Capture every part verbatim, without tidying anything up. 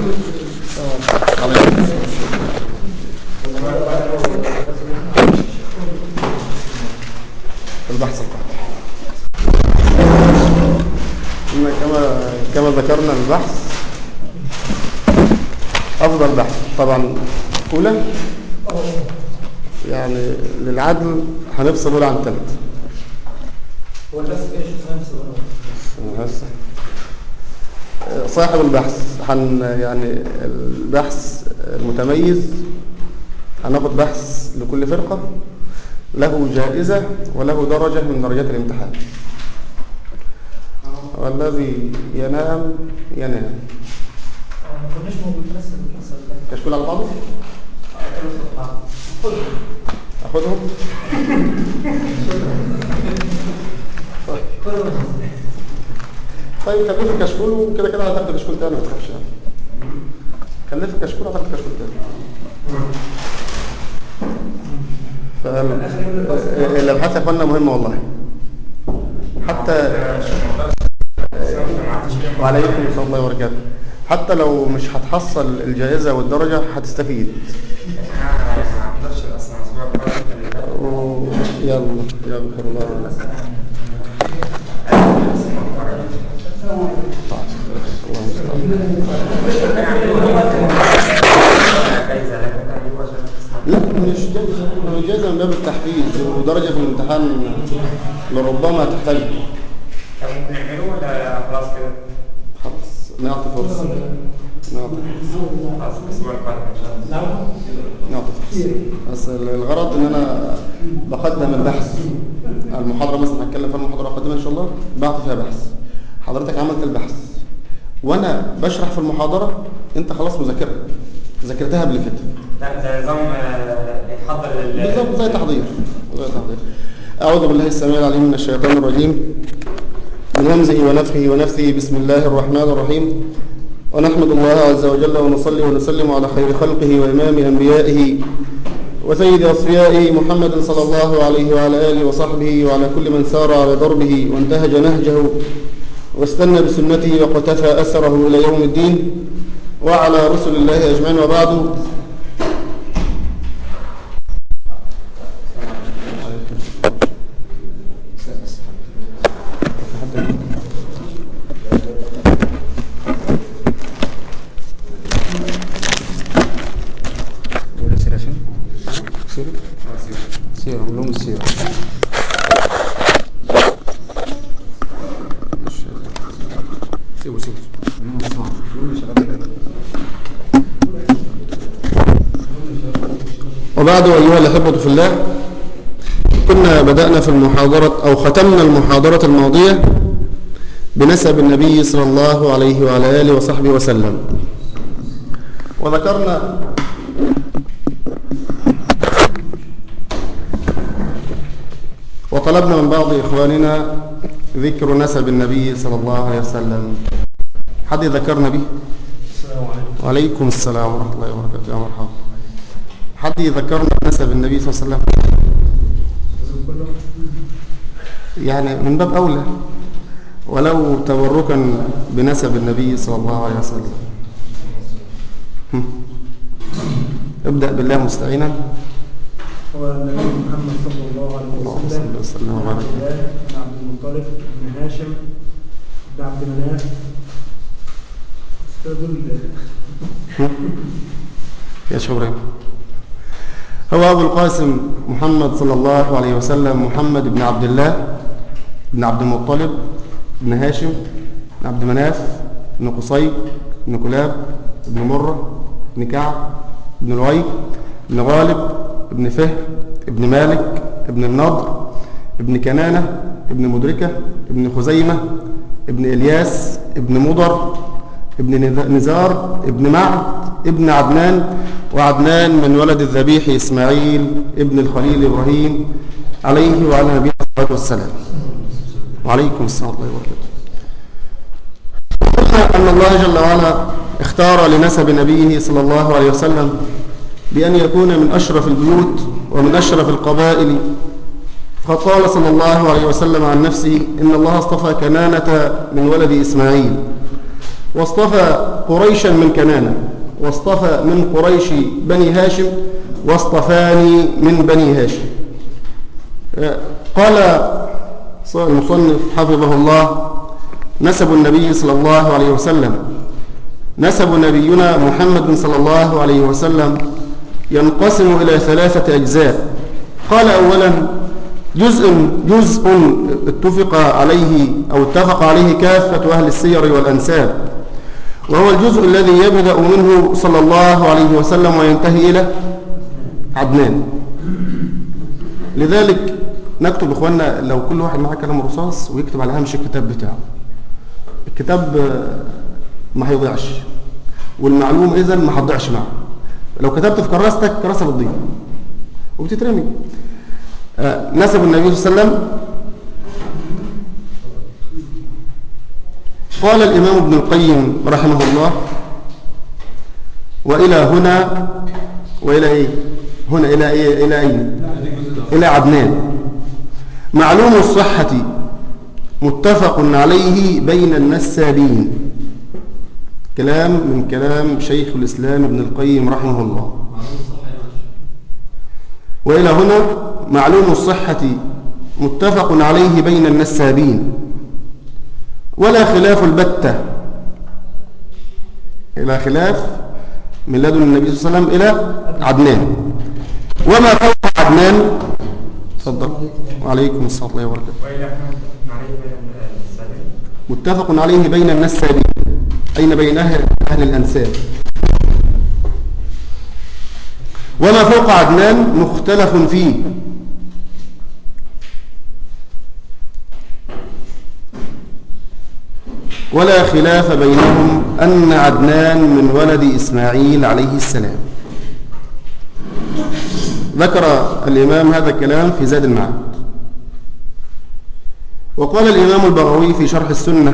البحث كما كما ذكرنا البحث أفضل بحث طبعا أولى يعني للعدل هنفصل أولى عن ثالث. هو البحث ايش هنفصل؟ صاحب البحث حن يعني البحث المتميز هناخد بحث لكل فرقة له جائزة وله درجة من درجات الامتحان، والذي ينام ينام. ما كناش موجود بس كشكول على بعضه؟ أخذهم؟ طيب خليه في الكشكول وكده كده هتاخد كشكول تاني ما تخافش يعني. خليه في الكشكول هتاخد كشكول تاني. فالابحاث يا اخوانا مهمه والله. حتى وعليكم السلام الله وبركاته. حتى لو مش هتحصل الجائزه والدرجه هتستفيد. يلا يلا خير الله. لا مش جائزة، مش جائزة من باب التحفيز ودرجة في الامتحان لربما تحتاج. ممكن نعمله ولا خلاص كده؟ خلاص نعطي فرصة. نعطي فرصة. خلاص الأسبوع القادم إن شاء الله. نعطي فرصة. بس الغرض إن أنا بقدم البحث. المحاضرة مثلا هتكلم فيها المحاضرة القادمة إن شاء الله بعطي فيها بحث. حضرتك عملت البحث وأنا بشرح في المحاضرة أنت خلاص مذاكرها. ذاكرتها قبل كده. لا ده نظام يتحضر لل بالظبط زي تحضير. زي تحضير. أعوذ بالله السميع العليم من الشيطان الرجيم. من همزه ونفخه ونفثه. بسم الله الرحمن الرحيم. ونحمد الله عز وجل ونصلي ونسلم على خير خلقه وإمام أنبيائه وسيد أصفيائه محمد صلى الله عليه وعلى آله وصحبه وعلى كل من سار على ضربه وانتهج نهجه واستنى بسنته وقتفى أثره إلى يوم الدين وعلى رسل الله أجمعين وبعد. سيرة علوم السيرة. سيبوا سيبوا وبعد أيها الأحبة في الله، كنا بدأنا في المحاضرة أو ختمنا المحاضرة الماضية بنسب النبي صلى الله عليه وعلى آله وصحبه وسلم، وذكرنا وطلبنا من بعض إخواننا ذكر نسب النبي صلى الله عليه وسلم. حد يذكرنا به؟ السلام عليكم. وعليكم السلام ورحمة الله وبركاته. يا مرحبا. حد يذكرنا نسب النبي صلى الله عليه وسلم؟ يعني من باب أولى ولو تبركا بنسب النبي صلى الله عليه وسلم. ابدأ بالله مستعينا. هو النبي محمد صلى الله عليه وسلم وسلم بن عبد الله بن عبد المطلب بن هاشم بن عبد مناف يا شبرين. هو أبو القاسم محمد صلى الله عليه وسلم محمد بن عبد الله بن عبد المطلب بن هاشم بن عبد مناف بن قصي بن كلاب بن مرة بن كعب بن لؤي بن غالب ابن فهر ابن مالك ابن النضر ابن كنانة ابن مدركة ابن خزيمة ابن إلياس ابن مضر ابن نزار ابن معد ابن عدنان، وعدنان من ولد الذبيح إسماعيل ابن الخليل إبراهيم عليه وعلى نبينا الصلاة والسلام. وعليكم السلام ورحمة الله وبركاته. قلنا أن الله جل وعلا اختار لنسب نبيه صلى الله عليه وسلم بأن يكون من أشرف البيوت ومن أشرف القبائل، فقال صلى الله عليه وسلم عن نفسه إن الله اصطفى كنانة من ولد إسماعيل واصطفى قريشا من كنانة، واصطفى من قريش بني هاشم، واصطفاني من بني هاشم. قال المصنف حفظه الله: نسب النبي صلى الله عليه وسلم نسب نبينا محمد صلى الله عليه وسلم ينقسم إلى ثلاثة أجزاء. قال: أولا جزء جزء اتفق عليه أو اتفق عليه كافة أهل السير والأنساب، وهو الجزء الذي يبدأ منه صلى الله عليه وسلم وينتهي إلى عدنان. لذلك نكتب إخواننا لو كل واحد معاه كلام رصاص ويكتب على هامش الكتاب بتاعه، الكتاب ما هيضيعش، والمعلوم إذن ما هتضيعش معه. لو كتبت في كراستك كراسة بتضيع وبتترمي. آه نسب النبي صلى الله عليه وسلم. قال الإمام ابن القيم رحمه الله: وإلى هنا وإلى إيه؟ هنا إلى إيه؟ إلى أين؟ إلى عدنان. معلوم الصحة متفق عليه بين النسابين. كلام من كلام شيخ الإسلام ابن القيم رحمه الله. وإلى هنا معلوم الصحة متفق عليه بين النسابين، ولا خلاف البتة، إلى خلاف من لدن النبي صلى الله عليه وسلم إلى عدنان. وما فوق عدنان، تفضل. وعليكم السلام ورحمة الله وبركاته. متفق عليه بين النسابين، أين بين أهل, أهل الأنساب. وما فوق عدنان مختلف فيه، ولا خلاف بينهم أن عدنان من ولد إسماعيل عليه السلام. ذكر الإمام هذا الكلام في زاد المعاد. وقال الإمام البغوي في شرح السنة: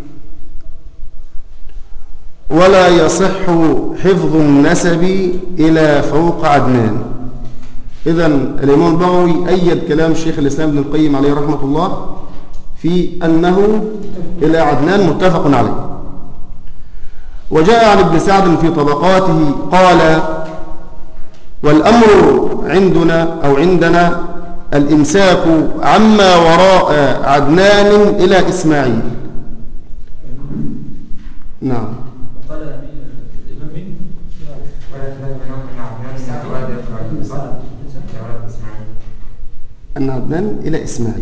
ولا يصح حفظ النسب إلى فوق عدنان. إذن الإمام البغوي أيد كلام الشيخ الإسلام ابن القيم عليه رحمة الله في أنه إلى عدنان متفق عليه. وجاء عن ابن سعد في طبقاته قال: والأمر عندنا أو عندنا الإمساك عما وراء عدنان إلى إسماعيل. نعم. قال الإمام مين؟ أن عدنان إلى إسماعيل.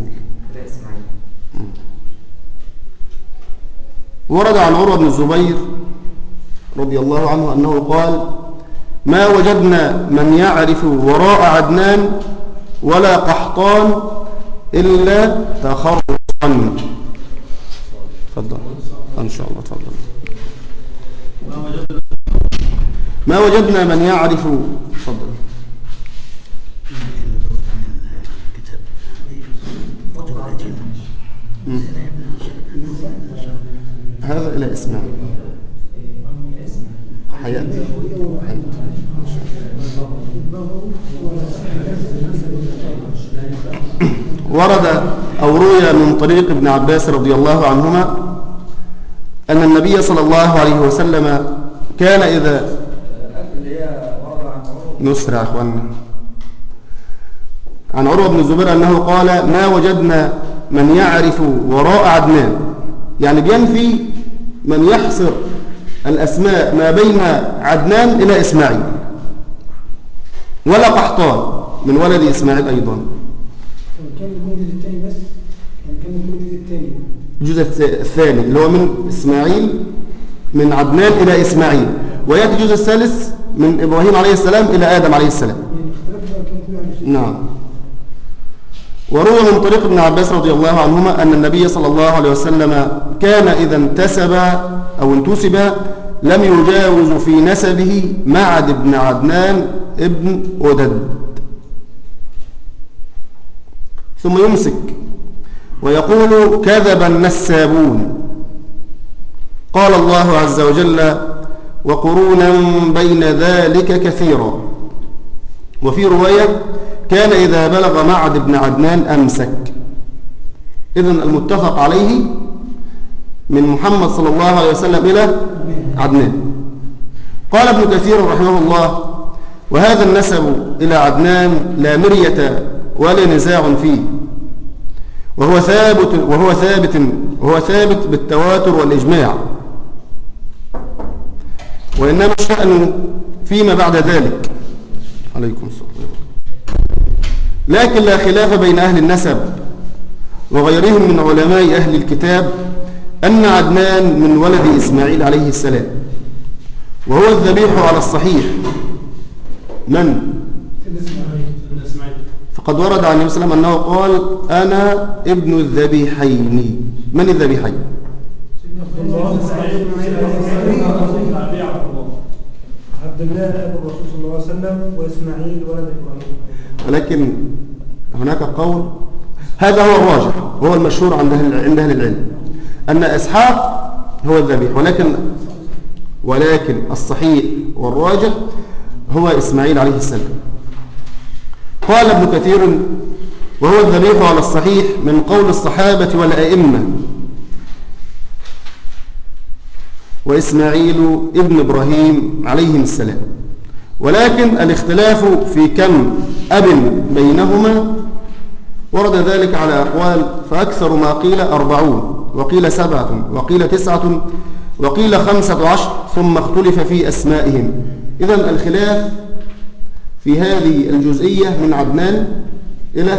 ورد عن عروة بن الزبير رضي الله عنه أنه قال: ما وجدنا من يعرف وراء عدنان ولا قحطان إلا تخرصا. تفضل إن شاء الله. تفضل. ما وجدنا من يعرف. تفضل. هذا إلى إسماعيل حياتي ورد أو روي من طريق ابن عباس رضي الله عنهما أن النبي صلى الله عليه وسلم كان إذا نسرع أخواننا عن عروة بن الزبير أنه قال: ما وجدنا من يعرف وراء عدنان، يعني بينفي من يحصر الأسماء ما بين عدنان إلى إسماعيل، ولا قحطان من ولد إسماعيل أيضا. كان الجزء الثاني بس، كان الجزء الثاني الجزء الثاني اللي هو من إسماعيل، من عدنان إلى إسماعيل، ويأتي الجزء الثالث من إبراهيم عليه السلام إلى آدم عليه السلام. نعم. وروى من طريق ابن عباس رضي الله عنهما أن النبي صلى الله عليه وسلم كان إذا انتسب أو انتسب لم يجاوز في نسبه معد بن عدنان ابن أدد، ثم يمسك ويقول: كذب النسابون. قال الله عز وجل: وقرونا بين ذلك كثيرا. وفي رواية: كان إذا بلغ معد بن عدنان أمسك. إذن المتفق عليه من محمد صلى الله عليه وسلم إلى عدنان. قال ابن كثير رحمه الله: وهذا النسب إلى عدنان لا مرية ولا نزاع فيه، وهو ثابت وهو ثابت وهو ثابت بالتواتر والإجماع، وإنما الشأن فيما بعد ذلك. عليكم السلام. لكن لا خلاف بين أهل النسب وغيرهم من علماء أهل الكتاب أن عدنان من ولد إسماعيل عليه السلام، وهو الذبيح على الصحيح. من؟ فقد ورد عن النبي صلى الله عليه وسلم أنه قال: أنا ابن الذبيحين. من الذبيحين؟ عبد الله أبو الرسول صلى الله عليه وسلم وإسماعيل ولد إبراهيم. ولكن هناك قول هذا هو الراجح وهو المشهور عند عند أهل العلم أن إسحاق هو الذبيح، ولكن ولكن الصحيح والراجح هو إسماعيل عليه السلام. قال ابن كثير: وهو الذبيح على الصحيح من قول الصحابة والأئمة، وإسماعيل ابن إبراهيم عليهم السلام. ولكن الاختلاف في كم أب بينهما ورد ذلك على أقوال، فأكثر ما قيل أربعون، وقيل سبعة، وقيل تسعة، وقيل خمسة عشر، ثم اختلف في أسمائهم. إذن الخلاف في هذه الجزئية من عدنان إلى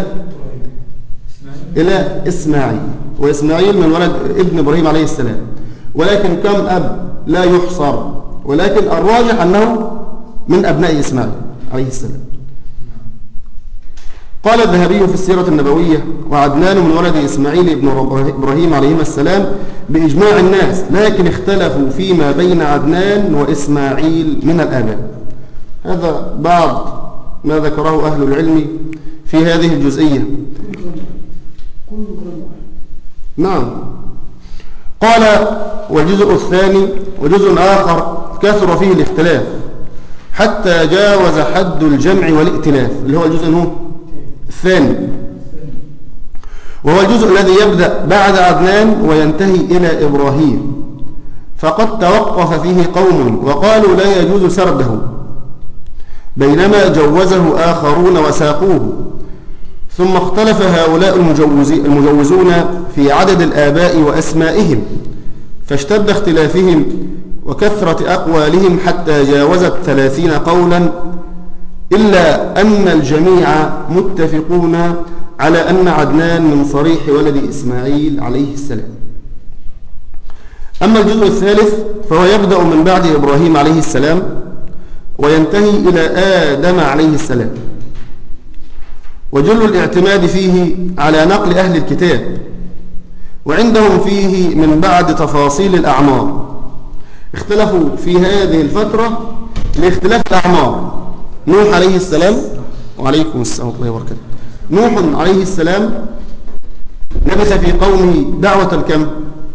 إلى إسماعيل، وإسماعيل من ولد ابن إبراهيم عليه السلام. ولكن كم أب لا يحصر، ولكن الراجح أنه من أبناء إسماعيل عليه السلام. قال الذهبي في السيرة النبوية: وعدنان من ولد إسماعيل ابن إبراهيم عليهما السلام بإجماع الناس، لكن اختلفوا فيما بين عدنان وإسماعيل من الآباء. هذا بعض ما ذكره أهل العلم في هذه الجزئية. نعم. قال: والجزء الثاني وجزء آخر كثر فيه الاختلاف حتى جاوز حد الجمع والائتلاف، اللي هو الجزء الثاني، وهو الجزء الذي يبدأ بعد عدنان وينتهي إلى إبراهيم، فقد توقف فيه قوم وقالوا لا يجوز سرده، بينما جوزه آخرون وساقوه. ثم اختلف هؤلاء المجوزون في عدد الآباء وأسمائهم، فاشتد اختلافهم وكثرة أقوالهم حتى جاوزت ثلاثين قولا، إلا أن الجميع متفقون على أن عدنان من صريح ولد إسماعيل عليه السلام. أما الجزء الثالث فهو يبدأ من بعد إبراهيم عليه السلام وينتهي إلى آدم عليه السلام، وجل الاعتماد فيه على نقل أهل الكتاب، وعندهم فيه من بعد تفاصيل الأعمار. اختلفوا في هذه الفترة لاختلاف الأعمار. نوح عليه السلام، وعليكم السلام ورحمة الله وبركاته، نوح عليه السلام لبث في قومه دعوة الكم؟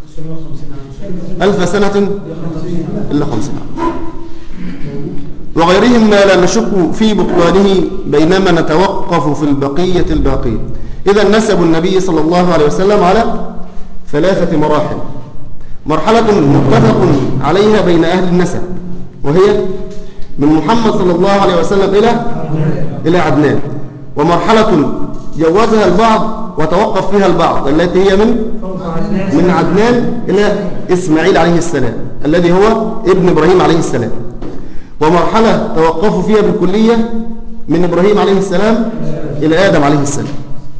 ألف سنة إلا خمسين عام، وغيرهم ما لا نشك في بطلانه، بينما نتوقف في البقية الباقية. إذا نسب النبي صلى الله عليه وسلم على ثلاثة مراحل: مرحلة متفق عليها بين أهل النسب، وهي من محمد صلى الله عليه وسلم إلى إلى عدنان، ومرحلة جوزها البعض وتوقف فيها البعض، التي هي من من عدنان إلى إسماعيل عليه السلام الذي هو ابن إبراهيم عليه السلام، ومرحلة توقفوا فيها بالكلية من إبراهيم عليه السلام إلى آدم عليه السلام.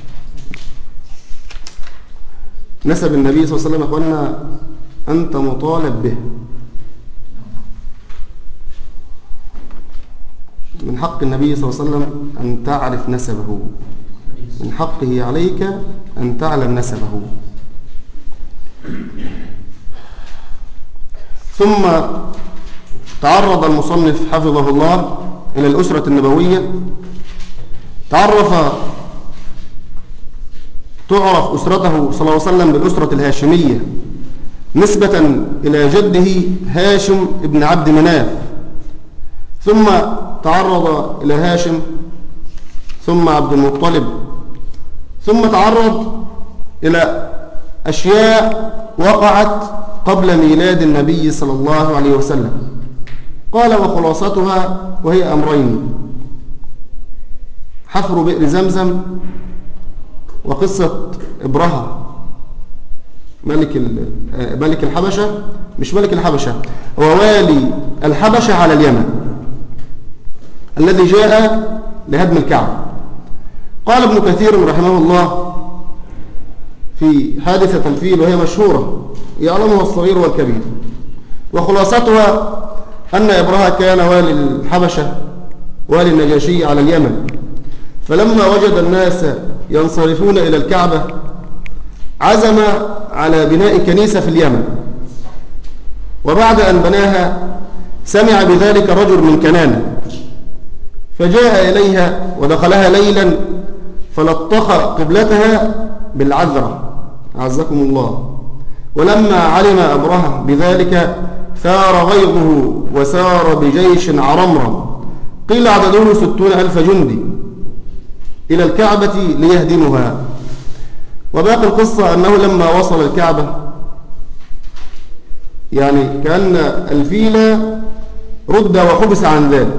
نسب النبي صلى الله عليه وسلم أخوانا أنت مطالب به، من حق النبي صلى الله عليه وسلم أن تعرف نسبه، من حقه عليك أن تعلم نسبه. ثم تعرض المصنف حفظه الله إلى الأسرة النبوية. تعرف تعرف أسرته صلى الله عليه وسلم بالأسرة الهاشمية نسبة إلى جده هاشم ابن عبد مناف، ثم تعرض إلى هاشم، ثم عبد المطلب، ثم تعرض إلى أشياء وقعت قبل ميلاد النبي صلى الله عليه وسلم. قال وخلاصتها وهي أمرين: حفر بئر زمزم، وقصة إبرهة ملك ملك الحبشة، مش ملك الحبشة، هو والي الحبشة على اليمن الذي جاء لهدم الكعبة. قال ابن كثير رحمه الله في حادثة الفيل وهي مشهورة يعلمها الصغير والكبير، وخلاصتها أن إبرهة كان والي الحبشة والي النجاشي على اليمن، فلما وجد الناس ينصرفون إلى الكعبة عزم على بناء كنيسة في اليمن، وبعد أن بناها سمع بذلك رجل من كنانة فجاء إليها ودخلها ليلا فلطخ قبلتها بالعذرة عزكم الله. ولما علم أبرهة بذلك ثار غيظه وسار بجيش عرمرم قيل عدده ستون ألف جندي إلى الكعبة ليهدمها. وباقي القصة أنه لما وصل الكعبة يعني كأن الفيل رد وحبس عن ذلك.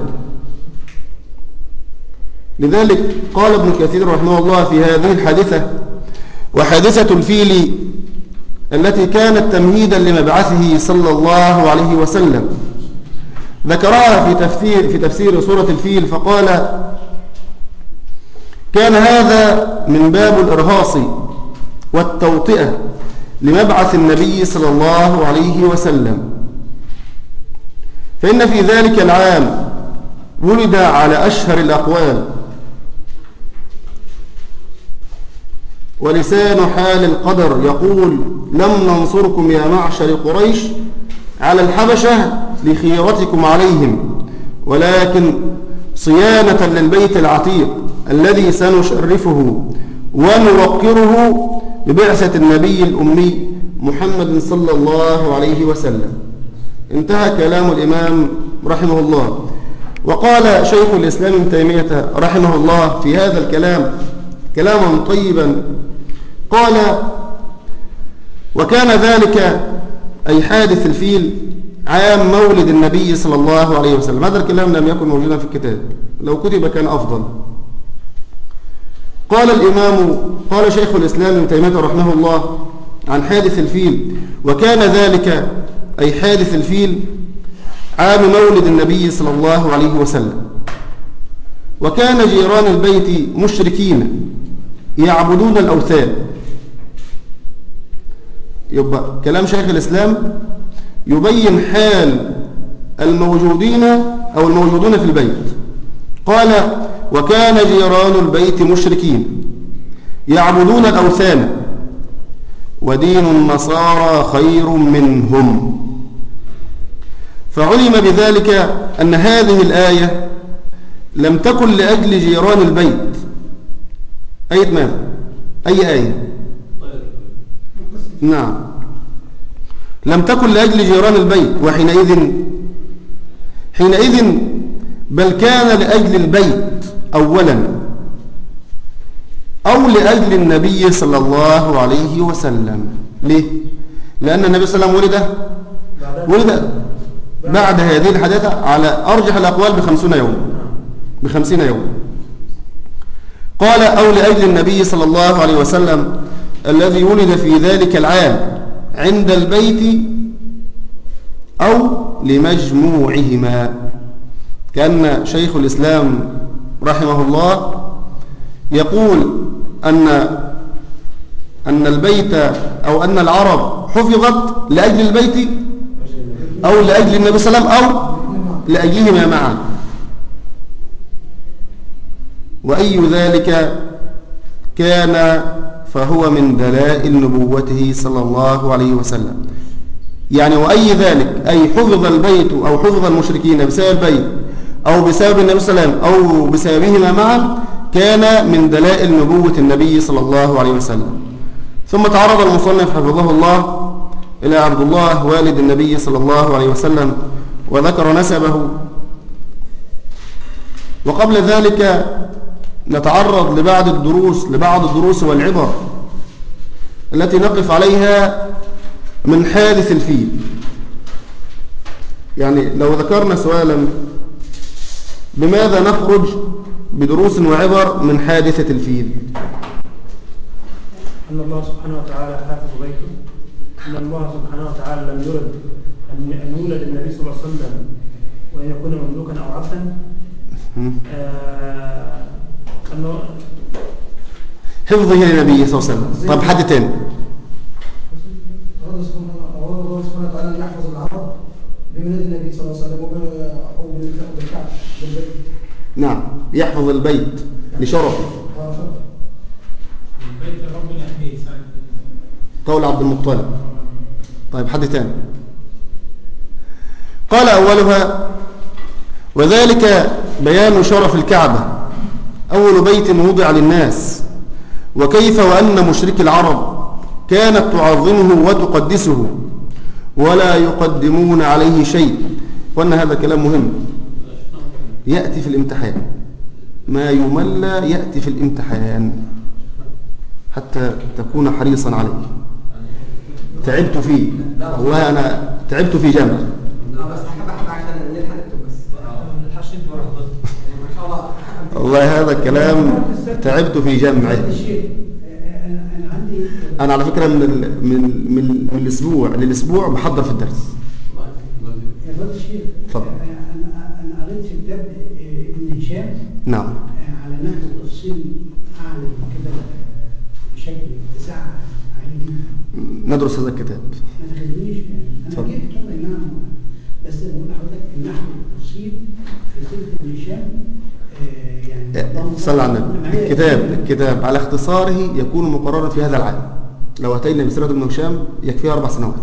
لذلك قال ابن كثير رحمه الله في هذه الحادثة: وحادثة الفيل التي كانت تمهيدا لمبعثه صلى الله عليه وسلم ذكرها في تفسير في تفسير سورة الفيل فقال: كان هذا من باب الإرهاص والتوطئة لمبعث النبي صلى الله عليه وسلم، فإن في ذلك العام ولد على أشهر الأقوال، ولسان حال القدر يقول: لم ننصركم يا معشر قريش على الحبشة لخيرتكم عليهم، ولكن صيانة للبيت العتيق الذي سنشرفه ونوقره ببعثة النبي الأمي محمد صلى الله عليه وسلم. انتهى كلام الإمام رحمه الله. وقال شيخ الإسلام ابن تيمية رحمه الله في هذا الكلام كلاما طيبا، قال: وكان ذلك أي حادث الفيل عام مولد النبي صلى الله عليه وسلم. هذا الكلام لم يكن موجودا في الكتاب، لو كتب كان أفضل. قال الإمام قال شيخ الإسلام ابن تيمية رحمه الله عن حادث الفيل: وكان ذلك أي حادث الفيل عام مولد النبي صلى الله عليه وسلم، وكان جيران البيت مشركين يعبدون الأوثان. يبقى كلام شيخ الإسلام يبين حال الموجودين أو الموجودون في البيت. قال: وكان جيران البيت مشركين يعبدون الأوثان، ودين النصارى خير منهم. فعلم بذلك أن هذه الآية لم تكن لأجل جيران البيت. آية ماذا؟ أي آية؟ نعم، لم تكن لأجل جيران البيت، وحينئذ حينئذ بل كان لأجل البيت أولا، أو لأجل النبي صلى الله عليه وسلم. ليه؟ لأن النبي صلى الله عليه وسلم ولد ولد بعد هذه الحادثة على أرجح الأقوال بخمسين يوم بخمسين يوم. قال: أو لأجل النبي صلى الله عليه وسلم الذي ولد في ذلك العام عند البيت، أو لمجموعهما. كان شيخ الإسلام رحمه الله يقول أن أن البيت أو أن العرب حفظت لأجل البيت أو لأجل النبي صلى الله عليه وسلم أو لأجلهما معا، وأي ذلك كان فهو من دلائل نبوته صلى الله عليه وسلم. يعني وأي ذلك أي حفظ البيت أو حفظ المشركين بسبب البيت أو بسبب النبي صلى الله عليه وسلم أو بسببهما معا كان من دلائل نبوة النبي صلى الله عليه وسلم. ثم تعرض المصنف حفظه الله إلى عبد الله والد النبي صلى الله عليه وسلم وذكر نسبه. وقبل ذلك نتعرض لبعض الدروس لبعض الدروس والعبر التي نقف عليها من حادث الفيل. يعني لو ذكرنا سؤالا بماذا نخرج بدروس وعبر من حادثة الفيل؟ أن الله سبحانه وتعالى حافظ بيته، أن الله سبحانه وتعالى لم يرد أن يولد النبي صلى الله عليه وسلم وأن يكون مملوكا أو عبدا. آه أنه حفظه للنبي صلى الله عليه وسلم. طب حد تاني؟ الله سبحانه وتعالى يحفظ العرب بميلاد النبي صلى الله عليه وسلم وبالكعبة. نعم، يحفظ البيت لشرفه. البيت ربنا يحميه. قول عبد المطلب. طيب حد تاني؟ قال أولها: وذلك بيان شرف الكعبة، أول بيت وضع للناس، وكيف وأن مشرك العرب كانت تعظمه وتقدسه ولا يقدمون عليه شيء. وأن هذا كلام مهم يأتي في الامتحان، ما يمل يأتي في الامتحان حتى تكون حريصا عليه. تعبت فيه والله، أنا تعبت في جمع. والله هذا الكلام تعبت في جمعه. أنا على فكرة من ال من من من الأسبوع للأسبوع بحضر في الدرس. يا فضل الشيخ، اتفضل. أنا أنا قريت في كتاب ابن هشام نعم على نحو التفصيل أعلى كده بشكل اتساع عالي. ندرس هذا الكتاب. ما تخلينيش يعني أنا جبت طبعا نعم، بس بقول لحضرتك النحو التفصيل في سيرة ابن هشام يعني صلى على النبي. الكتاب الكتاب على اختصاره يكون مقررا في هذا العام. لو أتينا بسيرة ابن هشام يكفيها أربع سنوات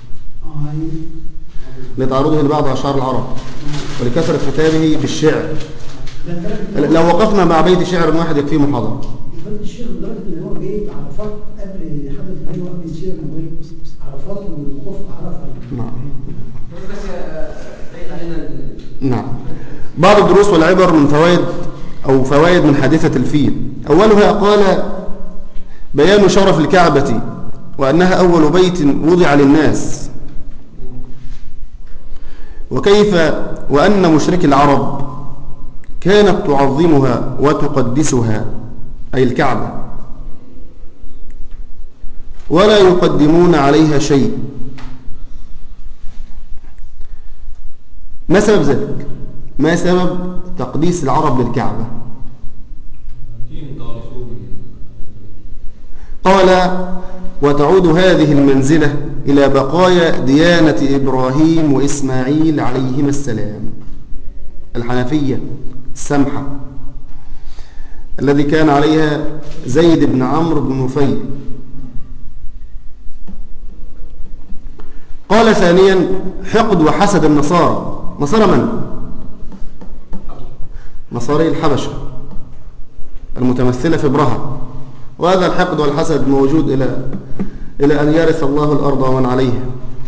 لتعرضه لبعض أشعار العرب ولكثرة كتابه بالشعر. لو وقفنا مع بيت شعر واحد يكفيه محاضرة. فضل الشيخ لدرجة إن هو جايب عرفات قبل حضرة النبي وقبل السيرة النبوية، عرفات والوقوف عرفة. نعم. بس بعيد علينا. نعم. بعض الدروس والعبر من فوائد أو فوائد من حادثة الفيل. أولها قال: بيان شرف الكعبة وأنها أول بيت وضع للناس، وكيف وأن مشرك العرب كانت تعظمها وتقدسها، أي الكعبة، ولا يقدمون عليها شيء. ما سبب ذلك؟ ما سبب تقديس العرب للكعبة؟ قال: وتعود هذه المنزلة إلى بقايا ديانة إبراهيم وإسماعيل عليهما السلام، الحنفية السمحة الذي كان عليها زيد بن عمرو بن نفيل. قال ثانيا: حقد وحسد النصارى. نصارى من؟ نصاري الحبشة المتمثلة في برهة. وهذا الحقد والحسد موجود إلى إلى أن يرث الله الأرض ومن عليها.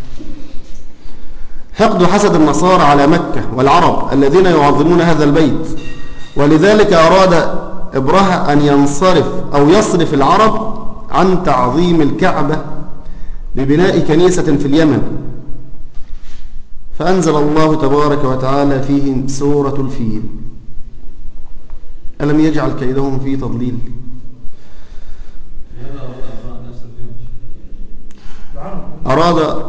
حقد وحسد النصارى على مكة والعرب الذين يعظمون هذا البيت، ولذلك أراد إبرهة أن ينصرف أو يصرف العرب عن تعظيم الكعبة ببناء كنيسة في اليمن، فأنزل الله تبارك وتعالى فيهم سورة الفيل: ألم يجعل كيدهم في تضليل. أراد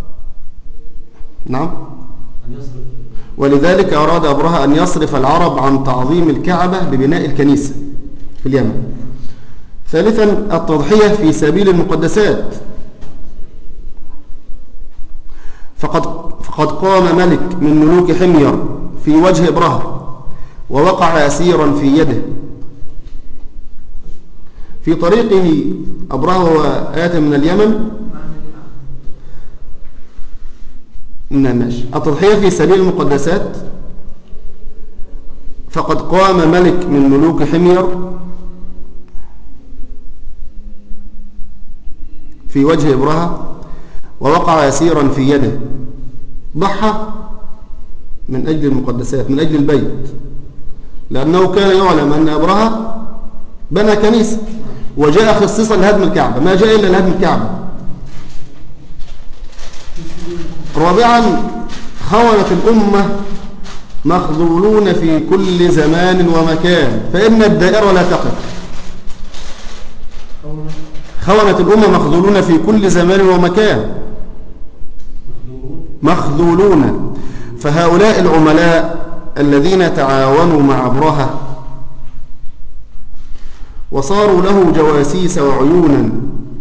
نعم ولذلك أراد أبرهة أن يصرف العرب عن تعظيم الكعبة ببناء الكنيسة في اليمن. ثالثا: التضحية في سبيل المقدسات. فقد, فقد قام ملك من ملوك حمير في وجه إبرهة ووقع أسيرا في يده. في طريقه أبرهة وآت من اليمن. ماشي. التضحية في سبيل المقدسات. فقد قام ملك من ملوك حمير في وجه إبرهة ووقع أسيرا في يده. ضحى من أجل المقدسات، من أجل البيت، لأنه كان يعلم أن أبرهة بنى كنيسة وجاء خصيصا لهدم الكعبة، ما جاء إلا لهدم الكعبة. رابعا خونة الأمة مخذولون في كل زمان ومكان، فإن الدائرة لا تقف. خونة الأمة مخذولون في كل زمان ومكان، مخذولون. فهؤلاء العملاء الذين تعاونوا مع أبرهة وصاروا له جواسيس وعيونا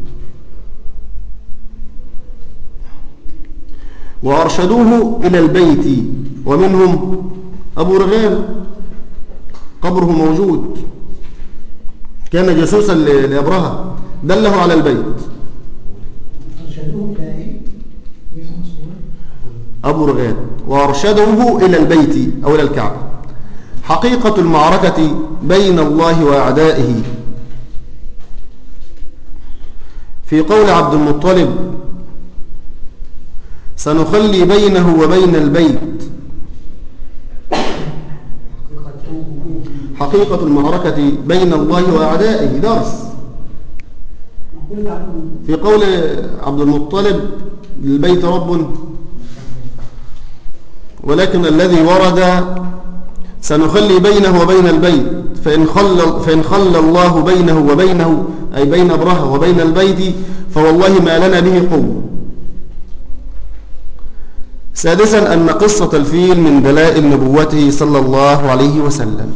وأرشدوه إلى البيت، ومنهم أبو رغال قبره موجود، كان جاسوسا لأبرهة، دله على البيت. أرشدوه إلى أبو رغال وأرشده إلى البيت أو إلى الكعبة. حقيقة المعركة بين الله وأعدائه في قول عبد المطلب سنخلي بينه وبين البيت. حقيقة المعركة بين الله وأعدائه درس في قول عبد المطلب للبيت رب، ولكن الذي ورد سنخلي بينه وبين البيت، فإن خلى, فإن خلى الله بينه وبينه أي بين أبرهة وبين البيت فوالله ما لنا به قوة. سادسا أن قصة الفيل من دلائل نبوته صلى الله عليه وسلم.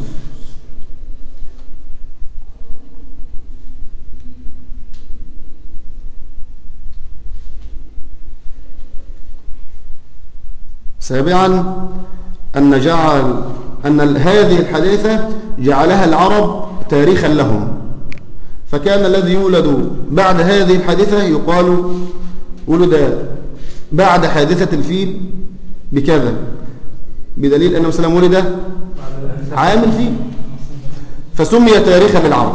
سابعا أن جعل أن هذه الحادثة جعلها العرب تاريخا لهم، فكان الذي يولد بعد هذه الحادثة يقال ولد بعد حادثة الفيل بكذا، بدليل أنه سلام ولد عام الفيل، فسمي تاريخا للعرب.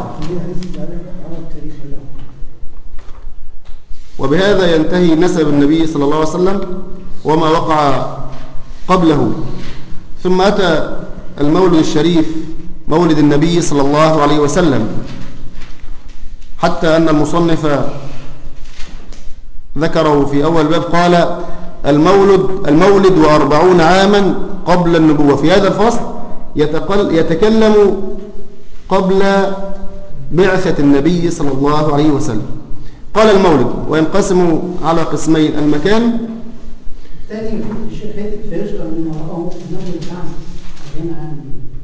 وبهذا ينتهي نسب النبي صلى الله عليه وسلم وما وقع قبله. ثم أتى المولد الشريف مولد النبي صلى الله عليه وسلم، حتى أن المصنف ذكره في أول باب قال المولد المولد وأربعون عاما قبل النبوة. في هذا الفصل يتكلم قبل بعثة النبي صلى الله عليه وسلم. قال المولد وينقسم على قسمين: المكان ثاني الشيخ فيذكر من وراءه المولد عام أربعين عام.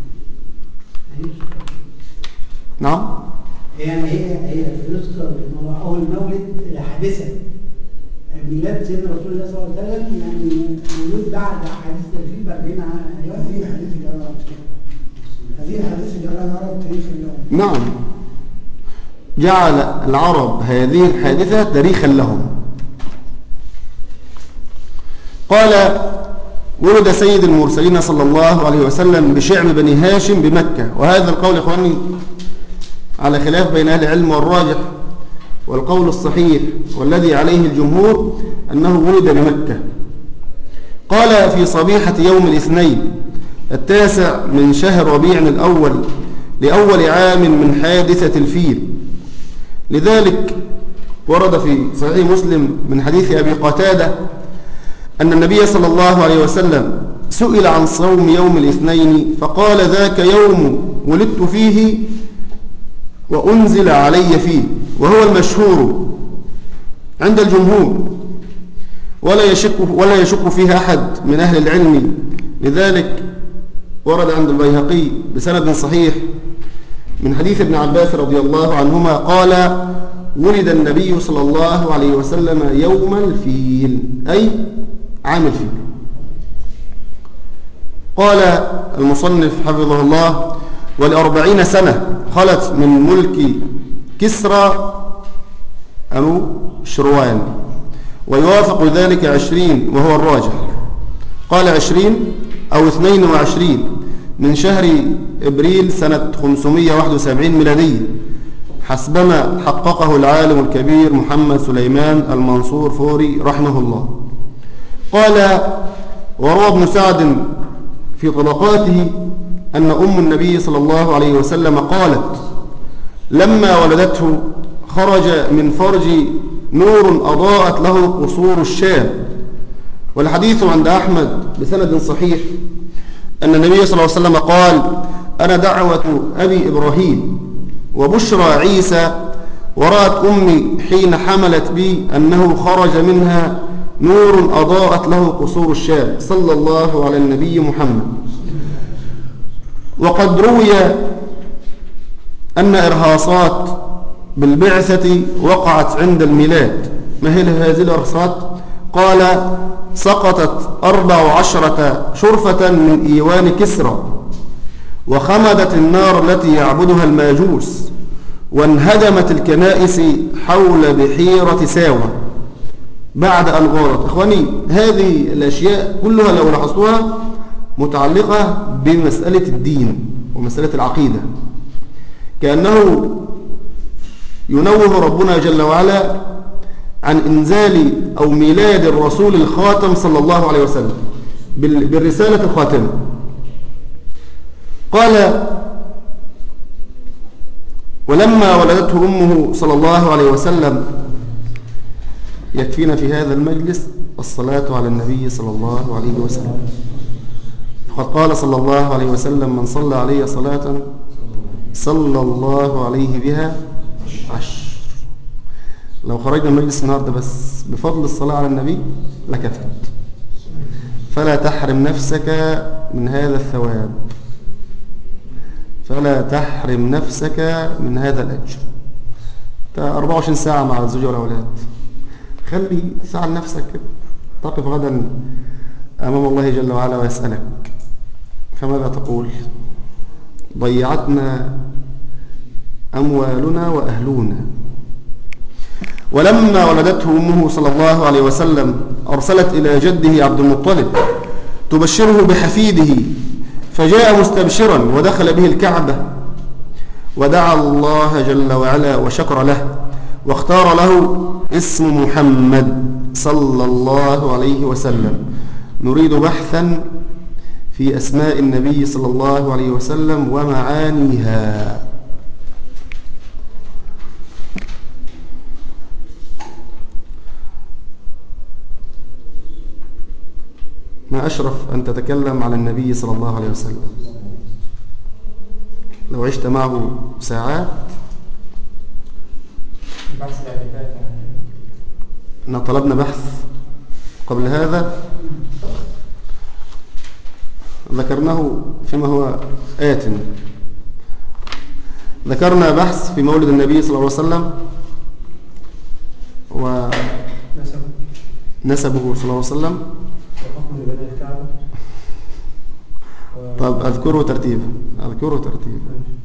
نعم، يعني هي هي فيذكر من وراءه المولد الحادثة ميلاد سيدنا رسول الله صلى الله عليه وسلم، يعني مولود بعد حادثة الفيل ب أربعين عام. هذه حادثة العرب هذه حادثة العرب تاريخ اليوم. نعم، جعل العرب هذه الحادثة تاريخا لهم. قال ولد سيد المرسلين صلى الله عليه وسلم بشعب بني هاشم بمكة. وهذا القول إخواني على خلاف بين أهل العلم، والراجح والقول الصحيح والذي عليه الجمهور أنه ولد بمكة. قال في صبيحة يوم الاثنين التاسع من شهر ربيع الأول لأول عام من حادثة الفيل. لذلك ورد في صحيح مسلم من حديث أبي قتادة أن النبي صلى الله عليه وسلم سئل عن صوم يوم الاثنين فقال ذاك يوم ولدت فيه وأنزل علي فيه، وهو المشهور عند الجمهور ولا يشك ولا يشك فيها أحد من أهل العلم. لذلك ورد عند البيهقي بسند صحيح من حديث ابن عباس رضي الله عنهما قال ولد النبي صلى الله عليه وسلم يوم الفيل أي عام الفيل. قال المصنف حفظه الله ولأربعين سنة خلت من ملك كسرى أو شروان، ويوافق ذلك عشرين وهو الراجح. قال عشرين أو اثنين وعشرين من شهر إبريل سنة خمسمائة وواحد وسبعين ميلادية حسبما حققه العالم الكبير محمد سليمان المنصور فوري رحمه الله. قال وروى ابن سعد في طبقاته أن أم النبي صلى الله عليه وسلم قالت لما ولدته خرج من فرج نور أضاءت له قصور الشام. والحديث عند أحمد بسند صحيح أن النبي صلى الله عليه وسلم قال: أنا دعوة أبي إبراهيم وبشرى عيسى، ورأت أمي حين حملت بي أنه خرج منها نور أضاءت له قصور الشام. صلى الله على النبي محمد. وقد روي أن إرهاصات بالبعثة وقعت عند الميلاد. ما هي هذه الإرهاصات؟ قال: سقطت أربع عشرة شرفة من إيوان كسرى، وخمدت النار التي يعبدها الماجوس، وانهدمت الكنائس حول بحيرة ساوة بعد أن غارت. إخواني، هذه الأشياء كلها لو لاحظتوها متعلقة بمسألة الدين ومسألة العقيدة، كأنه ينوه ربنا جل وعلا عن إنزال أو ميلاد الرسول الخاتم صلى الله عليه وسلم بالرسالة الخاتمة. قال: ولما ولدته أمه صلى الله عليه وسلم. يكفينا في هذا المجلس الصلاة على النبي صلى الله عليه وسلم. فقد قال صلى الله عليه وسلم: من صلى علي صلاة صلى الله عليه بها عشر. لو خرجنا من مجلس النهارده بس بفضل الصلاة على النبي لكفت. فلا تحرم نفسك من هذا الثواب، فلا تحرم نفسك من هذا الأجر. أربعة وعشرين ساعة مع الزوجة والأولاد، خلي ساعة لنفسك كده، تقف غدا أمام الله جل وعلا ويسألك فماذا تقول؟ ضيعتنا أموالنا وأهلنا. ولما ولدته أمه صلى الله عليه وسلم أرسلت إلى جده عبد المطلب تبشره بحفيده، فجاء مستبشرا ودخل به الكعبة، ودعا الله جل وعلا وشكر له، واختار له اسم محمد صلى الله عليه وسلم. نريد بحثا في أسماء النبي صلى الله عليه وسلم ومعانيها. ما أشرف أن تتكلم على النبي صلى الله عليه وسلم. لو عشت معه ساعات. إن طلبنا بحث قبل هذا ذكرناه فيما هو آت. ذكرنا بحث في مولد النبي صلى الله عليه وسلم ونسبه صلى الله عليه وسلم. طب أذكره ترتيبا أذكره ترتيبا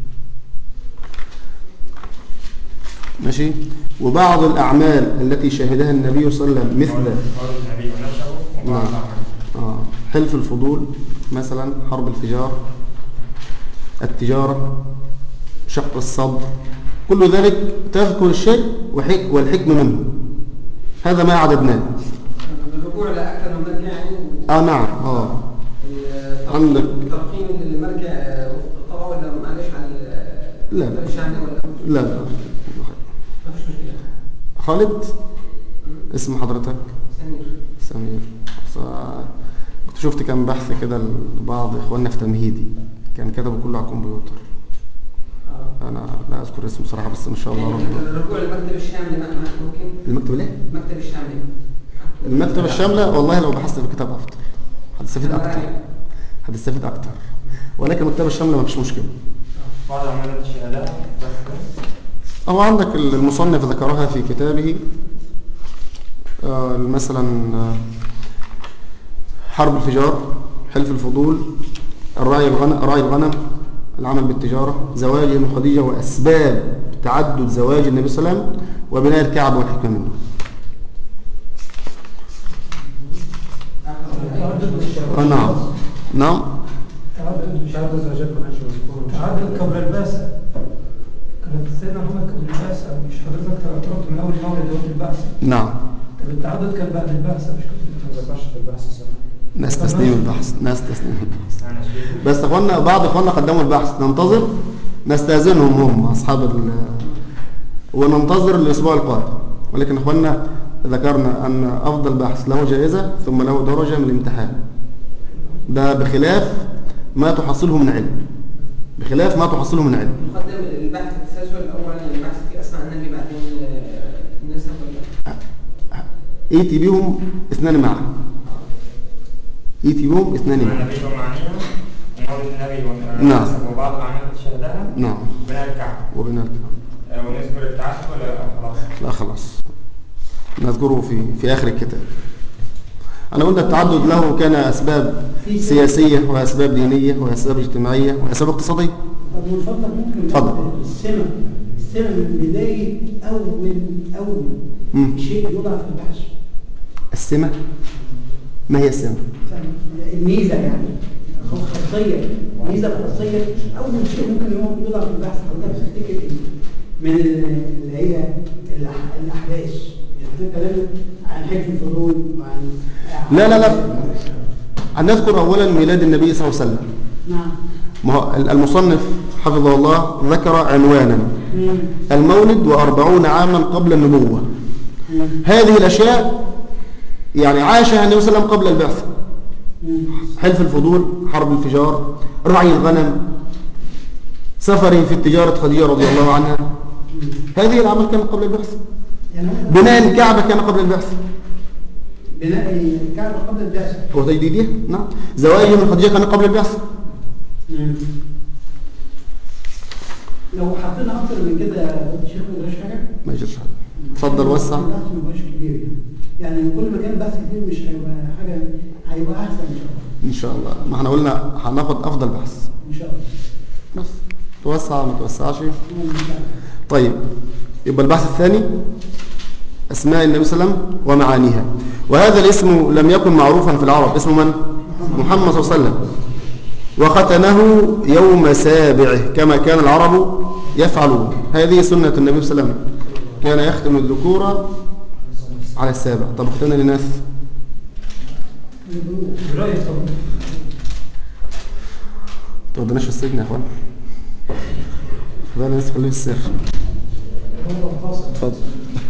ماشي. وبعض الأعمال التي شهدها النبي صلى الله عليه وسلم مثل نعم. آه. حلف الفضول مثلا، حرب الفجار، التجارة، شق الصدر، كل ذلك تذكر الشيء والحكم منه. هذا ما عددناه. الرجوع لأكثر من مرجع يعني. اه نعم. اه عندك ترقيم المرجع طبعا ولا معلش على لا لا لا لا ما فيش مشكلة. خالد اسم حضرتك؟ سمير. سمير. كنت شفت كام بحث كده لبعض اخواننا في تمهيدي، كان كتبوا كله على الكمبيوتر. آه. انا لا اذكر اسمه بصراحه، بس ان شاء الله ربنا. الرجوع للمكتب الشامل ممكن. المكتب الايه؟ المكتب الشامل. المكتبة الشاملة والله لو بحثت في الكتاب أفضل، هتستفيد أكتر هتستفيد أكتر ولكن المكتبة الشاملة ما فيش مشكلة. بعض عملات الشهادات أو عندك المصنف ذكرها في كتابه آه مثلا حرب الفجار، حلف الفضول، الرعي الغنم، رعي الغنم، العمل بالتجارة، زواج ابن خديجة، وأسباب تعدد زواج النبي صلى الله عليه وسلم، وبناء الكعبة والحكمة منه. آه نعم نعم. تعدد زوجات ما كانش مذكور. تعدد قبل البعثة. كانت سيدنا محمد قبل البعثة، مش حضرتك اعترضت من أول مولد وقت البعثة. نعم. طب التعدد كان بعد البعثة مش قبل. ما ذكرش في البحث السنة. ناس تسليم البحث ناس تسليم البحث بس اخواننا بعض اخواننا قدموا البحث، ننتظر نستأذنهم هم أصحاب وننتظر الأسبوع القادم. ولكن أخواننا ذكرنا أن أفضل بحث له جائزة ثم له درجة من الامتحان، ده بخلاف ما تحصله من علم، بخلاف ما تحصله من علم. نقدم البحث التسلسل الأول البحث في أسماء النبي بعدين الناس كلها. ائتي بهم اثنان معا، ائتي بهم اثنان معا. النبي ومعنيها ومولد النبي نعم. وبعض الأعمال تشهدها. نعم. وبناء الكعبة. وبناء الكعبة. ونذكر التعهد ولا خلاص؟ لا خلاص، نذكره في في آخر الكتاب. أنا قلنا التعدد له كان أسباب سياسية وأسباب دينية وأسباب اجتماعية وأسباب اقتصادية. طب من فضلك ممكن اتفضل. السمة السمة من بداية أول أول مم. شيء يوضع في البحث. السمة، ما هي السمة؟ الميزة يعني خاصية، ميزة خاصية أول شيء ممكن يوضع في البحث. حضرتك تفتكر إيه؟ من اللي هي الأح- الأحداث، يعني كلام عن حكم الفضول وعن لا لا لا، أن نذكر أولا ميلاد النبي صلى الله عليه وسلم. نعم. ما هو المصنف حفظه الله ذكر عنوانا مم. المولد وأربعون عاما قبل النبوة. مم. هذه الأشياء يعني عاشها النبي صلى الله عليه وسلم قبل البعثة. مم. حلف الفضول، حرب الفجار، رعي الغنم، سفره في التجارة خديجة رضي الله عنها، هذه الأعمال كانت قبل البعثة. يعني بناء الكعبة كان قبل البعثة. بناء الكعبة قبل البعثة. هو تجديدها؟ نعم. زواج من خديجة كان قبل البعثة. مم. لو حطينا أكتر من كده الشيخ ما يجراش حاجة؟ ما يجرش حاجة. اتفضل وسع. البحث ما يبقاش كبير يعني. يعني كل ما كان بحث كتير مش هيبقى حاجة، هيبقى أحسن إن شاء الله. إن شاء الله. ما احنا قلنا هناخد أفضل بحث. إن شاء الله. بس توسع ما توسعش. إن شاء الله. طيب، يبقى البحث الثاني أسماء النبي صلى الله عليه وسلم ومعانيها. وهذا الاسم لم يكن معروفا في العرب. اسمه من؟ محمد صلى الله عليه وسلم. وختنه يوم سابعه كما كان العرب يفعلون. هذه سنة النبي صلى الله عليه وسلم، كان يختم الذكور على السابع. طب اختنا للناس برأيك طبعا. تودناش في السجن يا اخوان، خلينا الناس خليه في السر. اتفضل.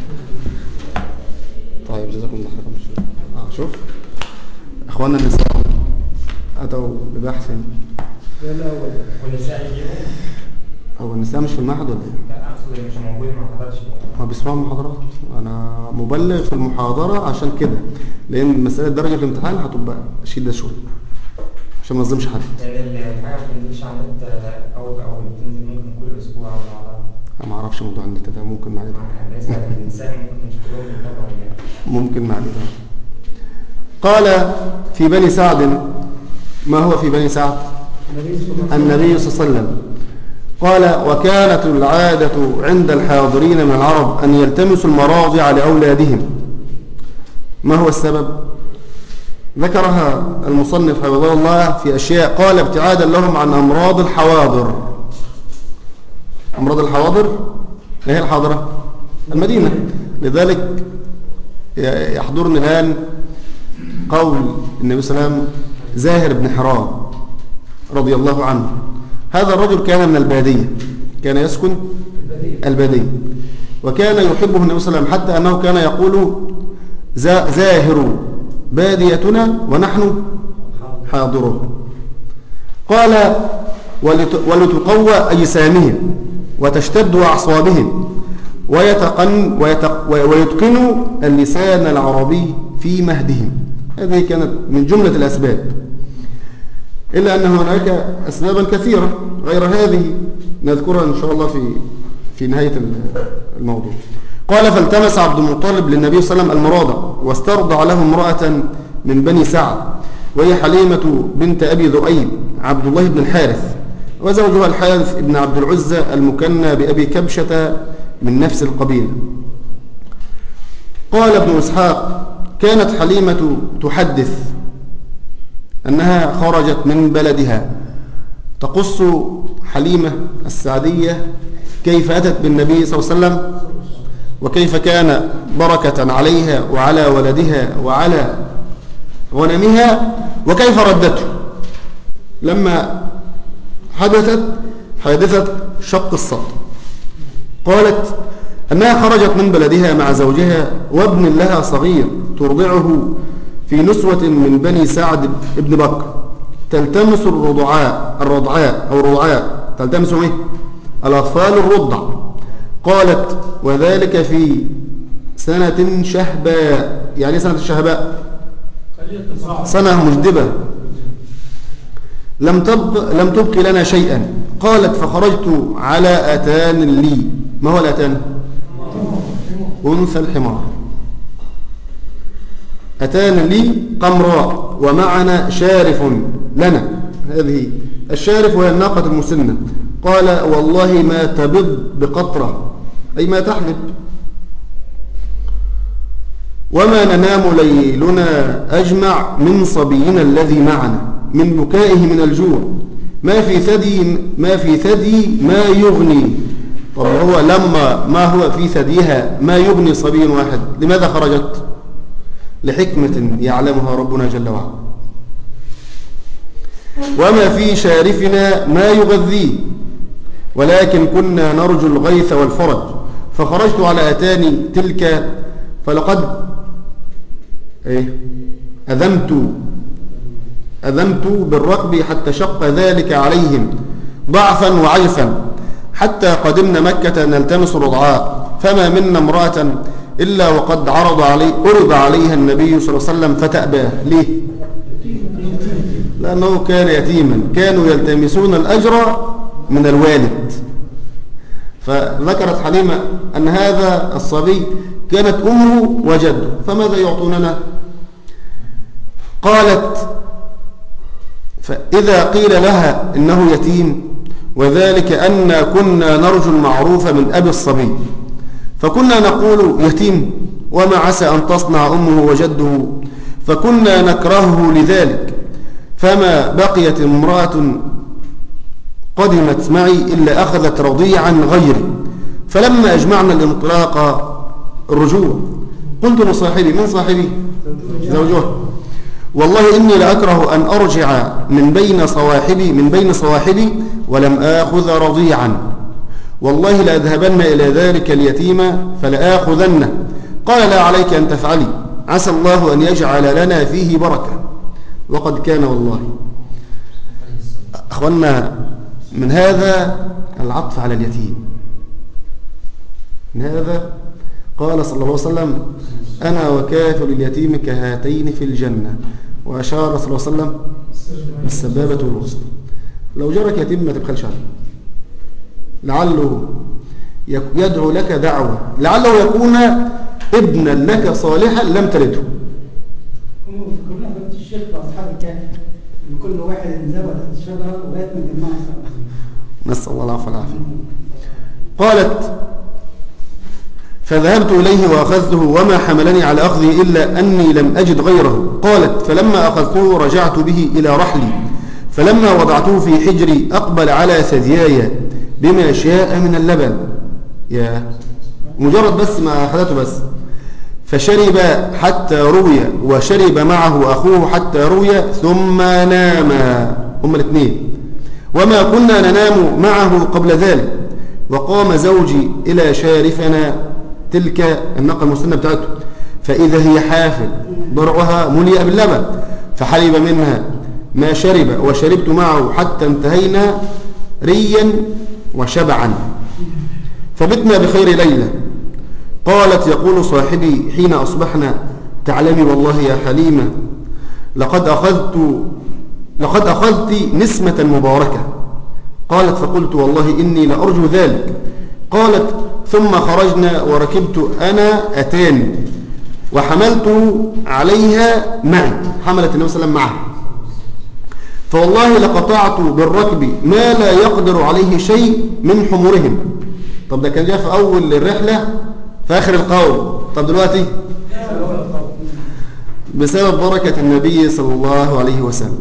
طيب جزاكم الله خيرا. اه شوف اخواننا النساء اتوا ببحث. لا لا هو والنساء يجيبوا؟ هو النساء مش في المعهد ولا ايه؟ لا أقصد مش موجود ما حضرش. ما بيسمعوا المحاضرات. انا مبلغ في المحاضره عشان كده، لان مساله درجه الامتحان هتبقى شده شويه عشان ما نظلمش حد. لأن الحاجة ما بتنزلش على النت أول بأول، بتنزل ممكن كل أسبوع أو بعضها. انا ما اعرفش موضوع النت ده، ممكن مع ده بالنسبة للنساء ممكن مش كلهم بيتابعوا يعني. ممكن مع ده. قال في بني سعد. ما هو في بني سعد؟ النبي صلى الله عليه وسلم. قال وكانت العادة عند الحاضرين من العرب أن يلتمسوا المراضع لأولادهم. ما هو السبب؟ ذكرها المصنف حفظه الله في أشياء. قال ابتعادا لهم عن أمراض الحواضر. أمراض الحواضر ما هي الحاضرة؟ المدينة. لذلك يحضرني الآن قول النبي صلى الله عليه وسلم زاهر بن حرام رضي الله عنه. هذا الرجل كان من البادية، كان يسكن البادية، وكان يحبه النبي صلى الله عليه وسلم حتى أنه كان يقول زاهر باديتنا ونحن حاضره. قال ولتقوى أجسامهم وتشتد أعصابهم ويتقن ويتقنوا اللسان العربي في مهدهم. هذه كانت من جملة الأسباب، إلا أن هناك أسبابا كثيرة غير هذه نذكرها إن شاء الله في في نهاية الموضوع. قال فالتمس عبد المطلب للنبي صلى الله عليه وسلم المراضع واسترضع له امرأة من بني سعد وهي حليمة بنت أبي ذؤيب عبد الله بن الحارث، وزوجها الحارث بن عبد العزى المكنى بأبي كبشة من نفس القبيلة. قال ابن إسحاق كانت حليمة تحدث أنها خرجت من بلدها، تقص حليمة السعدية كيف أتت بالنبي صلى الله عليه وسلم وكيف كان بركة عليها وعلى ولدها وعلى غنمها وكيف ردته لما حدثت حادثة شق الصدر. قالت أنها خرجت من بلدها مع زوجها وابن لها صغير ترضعه في نسوة من بني سعد بن بكر تلتمس الرضعاء الرضعاء أو الرضعاء تلتمس إيه؟ الأطفال الرضع. قالت وذلك في سنة شهباء. يعني سنة الشهباء سنة مجدبة لم تبق لم تبق لنا شيئا. قالت فخرجت على أتان لي. ما هو الأتان؟ أنثى الحمار. أتان لي قمراء ومعنا شارف لنا. هذه الشارف وهي الناقة المسنة. قال والله ما تبض بقطرة أي ما تحلب. وما ننام ليلنا أجمع من صبينا الذي معنا من بكائه من الجوع ما في ثدي ما في ثدي ما يغني. طب هو لما ما هو في ثديها ما يغني صبي واحد لماذا خرجت؟ لحكمة يعلمها ربنا جل وعلا. وما في شارفنا ما يغذيه ولكن كنا نرجو الغيث والفرج فخرجت على أتاني تلك فلقد إيه أذمت أذمت بالركب حتى شق ذلك عليهم ضعفا وعجفا حتى قدمنا مكة نلتمس الرضعاء فما منا امرأة إلا وقد عرض علي عرض عليها النبي صلى الله عليه وسلم فتأبى. ليه؟ لأنه كان يتيما كانوا يلتمسون الأجر من الوالد. فذكرت حليمة أن هذا الصبي كانت أمه وجده فماذا يعطوننا؟ قالت فإذا قيل لها إنه يتيم وذلك أن كنا نرجو المعروف من أبي الصبي فكنا نقول يتيم وما عسى أن تصنع أمه وجده فكنا نكرهه لذلك فما بقيت امرأة قدمت معي إلا أخذت رضيعا غيري فلما أجمعنا الانطلاق الرجوع قلت لصاحبي من صاحبي زوجها والله إني لأكره أن أرجع من بين صواحبي من بين صواحبي ولم آخذ رضيعا والله لأذهبن إلى ذلك اليتيم فلآخذنه. قال لا عليك أن تفعلي عسى الله أن يجعل لنا فيه بركة وقد كان والله. أخوانا من هذا العطف على اليتيم من هذا قال صلى الله عليه وسلم أنا وكافل اليتيم كهاتين في الجنة وأشار صلى الله عليه وسلم بالسبابة والوسطى. لو جرك يتيم ما تبخلش عليه لعله يدعو لك دعوة لعله يكون ابنا لك صالحا لم تلده. كنا قلت الشيخ وأصحاب الكهف إن كل واحد انزوى تحت الشجرة لغاية ما جمعوا سوا. نسأل الله العفو والعافية. قالت فذهبت إليه وأخذته وما حملني على أخذه إلا أني لم أجد غيره. قالت فلما أخذته رجعت به إلى رحلي فلما وضعته في حجري أقبل على ثدياي بما شاء من اللبن. يا مجرد بس ما أخذته بس فشرب حتى روي وشرب معه أخوه حتى روي ثم ناما هما الاثنين وما كنا ننام معه قبل ذلك. وقام زوجي إلى شارفنا تلك الناقة المسنة بتاعته فإذا هي حافل ضرعها مليئة باللبن فحلب منها ما شرب وشربت معه حتى انتهينا ريا وشبعا فبتنا بخير ليلة. قالت يقول صاحبي حين أصبحنا تعلمي والله يا حليمة لقد أخذت لقد أخذت نسمة مباركة. قالت فقلت والله إني لأرجو ذلك. قالت ثم خرجنا وركبت أنا أتاني وحملته عليها معي حملت النبي صلى الله عليه وسلم معه فوالله لقطعت بالركب ما لا يقدر عليه شيء من حمرهم. طب ده كان جاء في أول الرحلة في آخر القول. طب دلوقتي بسبب بركة النبي صلى الله عليه وسلم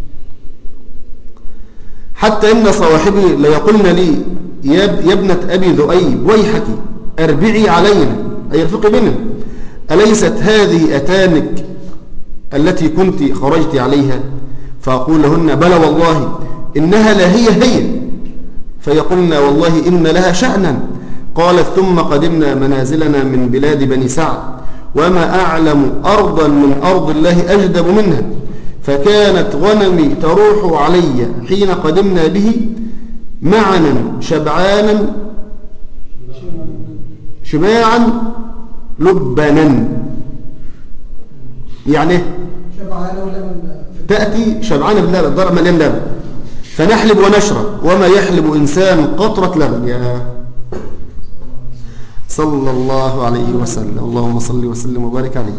حتى إن صواحبي ليقولن لي يا ابنة أبي ذؤيب ويحك أربعي علينا أي ارفقي بنا أليست هذه أتانك التي كنت خرجت عليها؟ فأقول لهن بلى والله إنها لا هي هي. فيقولن والله إن لها شأنا قالت ثم قدمنا منازلنا من بلاد بني سعد وما أعلم أرضا من أرض الله أجدب منها، فكانت غنمي تروح علي حين قدمنا به معنا شبعانا شباعا لبنا. يعني شبعانة ولبن. تأتي شبعانة باللبن، ضرب مليان لبن، فنحلب ونشرب وما يحلب إنسان قطرة لبن. يا صلى الله عليه وسلم، اللهم صل وسلم وبارك عليه.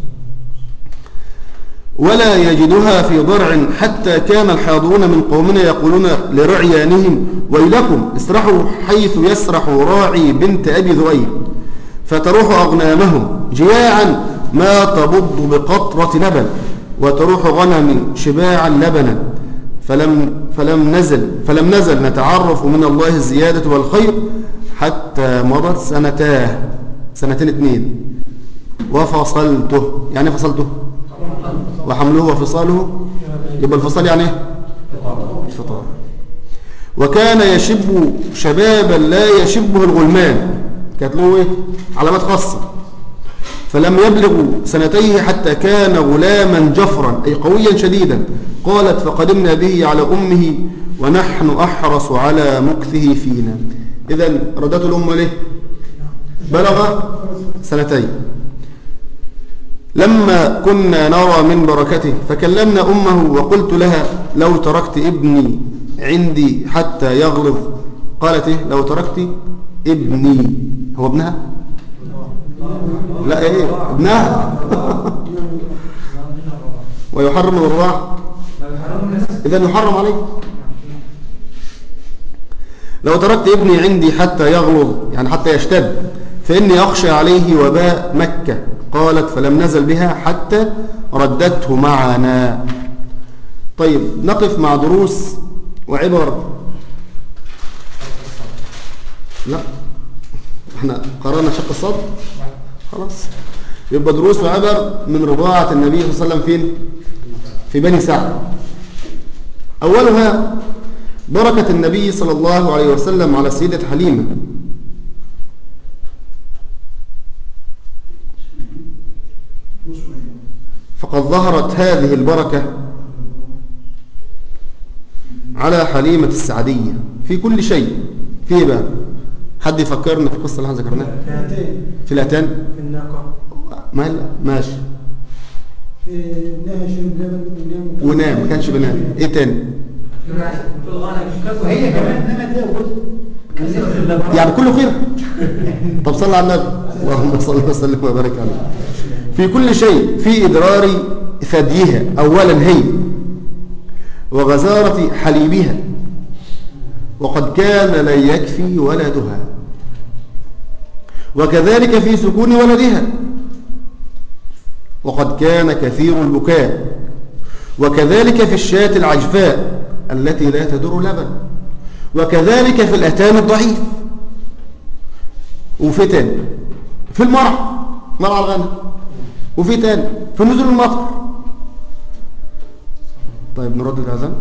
ولا يجدها في ضرع، حتى كان الحاضرون من قومنا يقولون لرعيانهم ويلكم اسرحوا حيث يسرح راعي بنت أبي ذؤيب، فتروح أغنامهم جياعا ما تبض بقطرة لبن، وتروح غنمي شباعا لبنا. فلم, فلم, نزل فلم نزل نتعرف من الله الزيادة والخير حتى مضت سنتاه سنتين اثنين وفصلته. يعني فصلته وحمله وفصاله، يبقى الفصال يعني ايه؟ الفطار. وكان يشب شبابا لا يشبه الغلمان، كانت له ايه؟ علامات خاصة. فلم يبلغ سنتيه حتى كان غلاما جفرا أي قويا شديدا. قالت فقدمنا به على أمه ونحن أحرص على مكثه فينا. إذن ردته الأم ليه؟ بلغ سنتين. لما كنا نرى من بركته فكلمنا أمه وقلت لها لو تركت ابني عندي حتى يغلظ. قالت إيه؟ لو تركت ابني، هو ابنها؟ لا ايه ابنها. ويحرم الرضاع، اذا يحرم عليه. لو تركت ابني عندي حتى يغلظ يعني حتى يشتد، فإني أخشى عليه وباء مكة. قالت فلم نزل بها حتى ردته معنا. طيب نقف مع دروس وعبر. لا احنا قرأنا شق الصدر خلاص. يبقى دروس وعبر من رضاعة النبي صلى الله عليه وسلم فين؟ في بني سعد. أولها بركة النبي صلى الله عليه وسلم على سيدة حليمة. فقد ظهرت هذه البركة على حليمة السعدية في كل شيء. في ايه بقى؟ حد يفكرنا في القصة اللي احنا ذكرناها؟ في الأتان، في الناقة، ما ماشي في نهش ونام ونام، ما كانش بنام. ايه تاني؟ وهي كمان نامت هي وجوزها يعني كله خير. طب صلى على النبي، اللهم صل وسلم وبارك عليه. في كل شيء، في إدرار ثديها أولا هي، وغزارة حليبها، وقد كان لا يكفي ولدها، وكذلك في سكون ولدها، وقد كان كثير البكاء، وكذلك في الشاة العجفاء التي لا تدر لبن، وكذلك في الأتان الضعيف، وفي تاني في المرع، مرع الغنم، وفي تاني في نزول المطر. طيب نرد الأذان.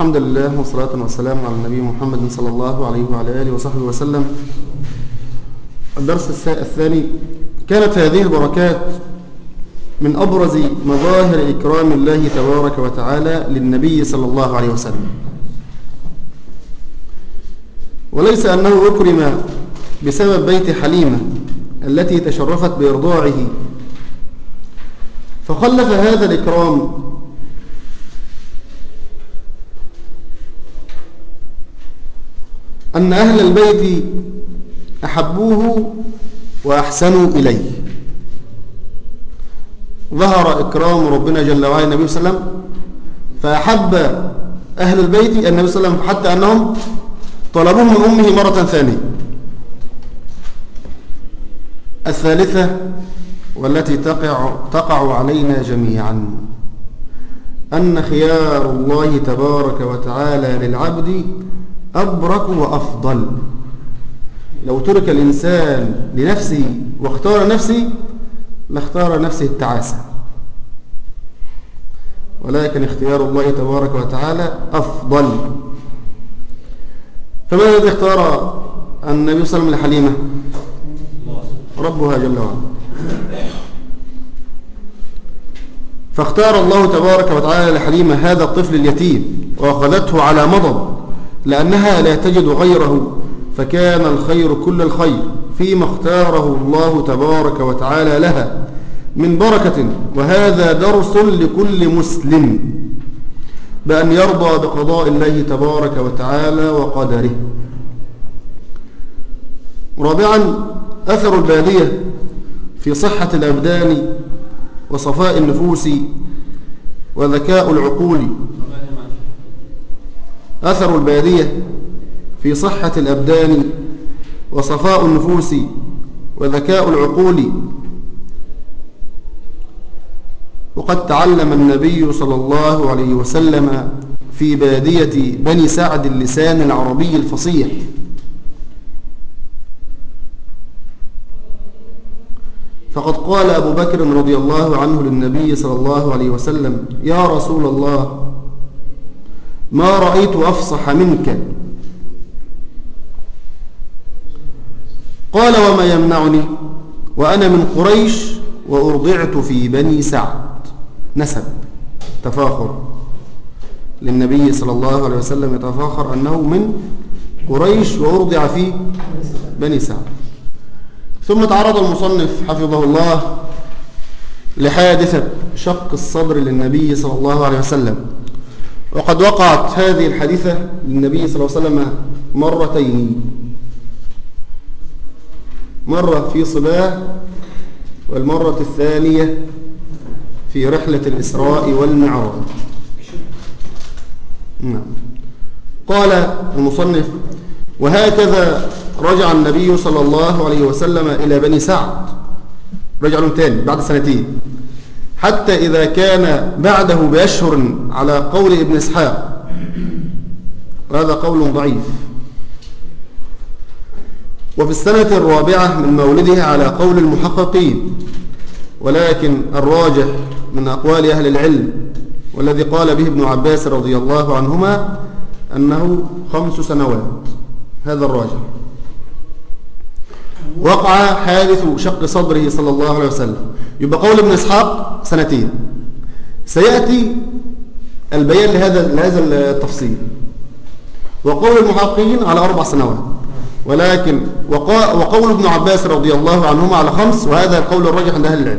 الحمد لله والصلاة والسلام على النبي محمد صلى الله عليه وعلى آله وصحبه وسلم. الدرس الثاني. كانت هذه البركات من أبرز مظاهر إكرام الله تبارك وتعالى للنبي صلى الله عليه وسلم، وليس أنه أكرم بسبب بيت حليمة التي تشرفت بإرضاعه، فخلف هذا الإكرام أن أهل البيت أحبوه وأحسنوا إليه. ظهر إكرام ربنا جل وعلا النبي صلى الله عليه وسلم، فأحب أهل البيت النبي صلى الله عليه وسلم حتى أنهم طلبوه من أمه مرة ثانية. الثالثة والتي تقع, تقع علينا جميعا أن خيار الله تبارك وتعالى للعبد أبرك وأفضل. لو ترك الإنسان لنفسه واختار نفسه لاختار نفسه التعاسة، ولكن اختيار الله تبارك وتعالى أفضل. فما الذي اختار النبي صلى الله عليه وسلم لحليمة؟ ربها جل وعلا. فاختار الله تبارك وتعالى لحليمة هذا الطفل اليتيم وأخذته على مضض لأنها لا تجد غيره، فكان الخير كل الخير فيما اختاره الله تبارك وتعالى لها من بركة. وهذا درس لكل مسلم بأن يرضى بقضاء الله تبارك وتعالى وقدره. رابعا، أثر البادية في صحة الأبدان وصفاء النفوس وذكاء العقول. أثر البادية في صحة الأبدان وصفاء النفوس وذكاء العقول. وقد تعلم النبي صلى الله عليه وسلم في بادية بني سعد اللسان العربي الفصيح، فقد قال أبو بكر رضي الله عنه للنبي صلى الله عليه وسلم: يا رسول الله، ما رأيت أفصح منك. قال: وما يمنعني وأنا من قريش وأرضعت في بني سعد. نسب تفاخر للنبي صلى الله عليه وسلم، يتفاخر أنه من قريش وأرضع في بني سعد. ثم تعرض المصنف حفظه الله لحادثة شق الصدر للنبي صلى الله عليه وسلم، وقد وقعت هذه الحادثة للنبي صلى الله عليه وسلم مرتين، مرة في صباه والمرة الثانية في رحلة الإسراء والمعراج. نعم. قال المصنف: وهكذا رجع النبي صلى الله عليه وسلم إلى بني سعد، رجع لهم تاني بعد سنتين، حتى إذا كان بعده بأشهر على قول ابن إسحاق، وهذا قول ضعيف، وفي السنة الرابعة من مولده على قول المحققين، ولكن الراجح من أقوال أهل العلم والذي قال به ابن عباس رضي الله عنهما أنه خمس سنوات، هذا الراجح. وقع حادث شق صدره صلى الله عليه وسلم، يبقى قول ابن إسحاق سنتين. سيأتي البيان لهذا لهذا التفصيل. وقول المحققين على أربع سنوات، ولكن وقول ابن عباس رضي الله عنهما على خمس، وهذا القول الراجح عند أهل العلم.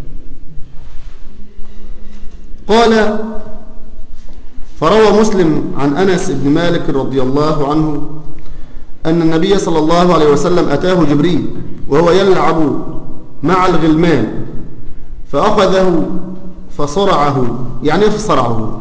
قال: فروى مسلم عن أنس بن مالك رضي الله عنه أن النبي صلى الله عليه وسلم أتاه جبريل وهو يلعب مع الغلمان فأخذه فصرعه. يعني ايه فصرعه؟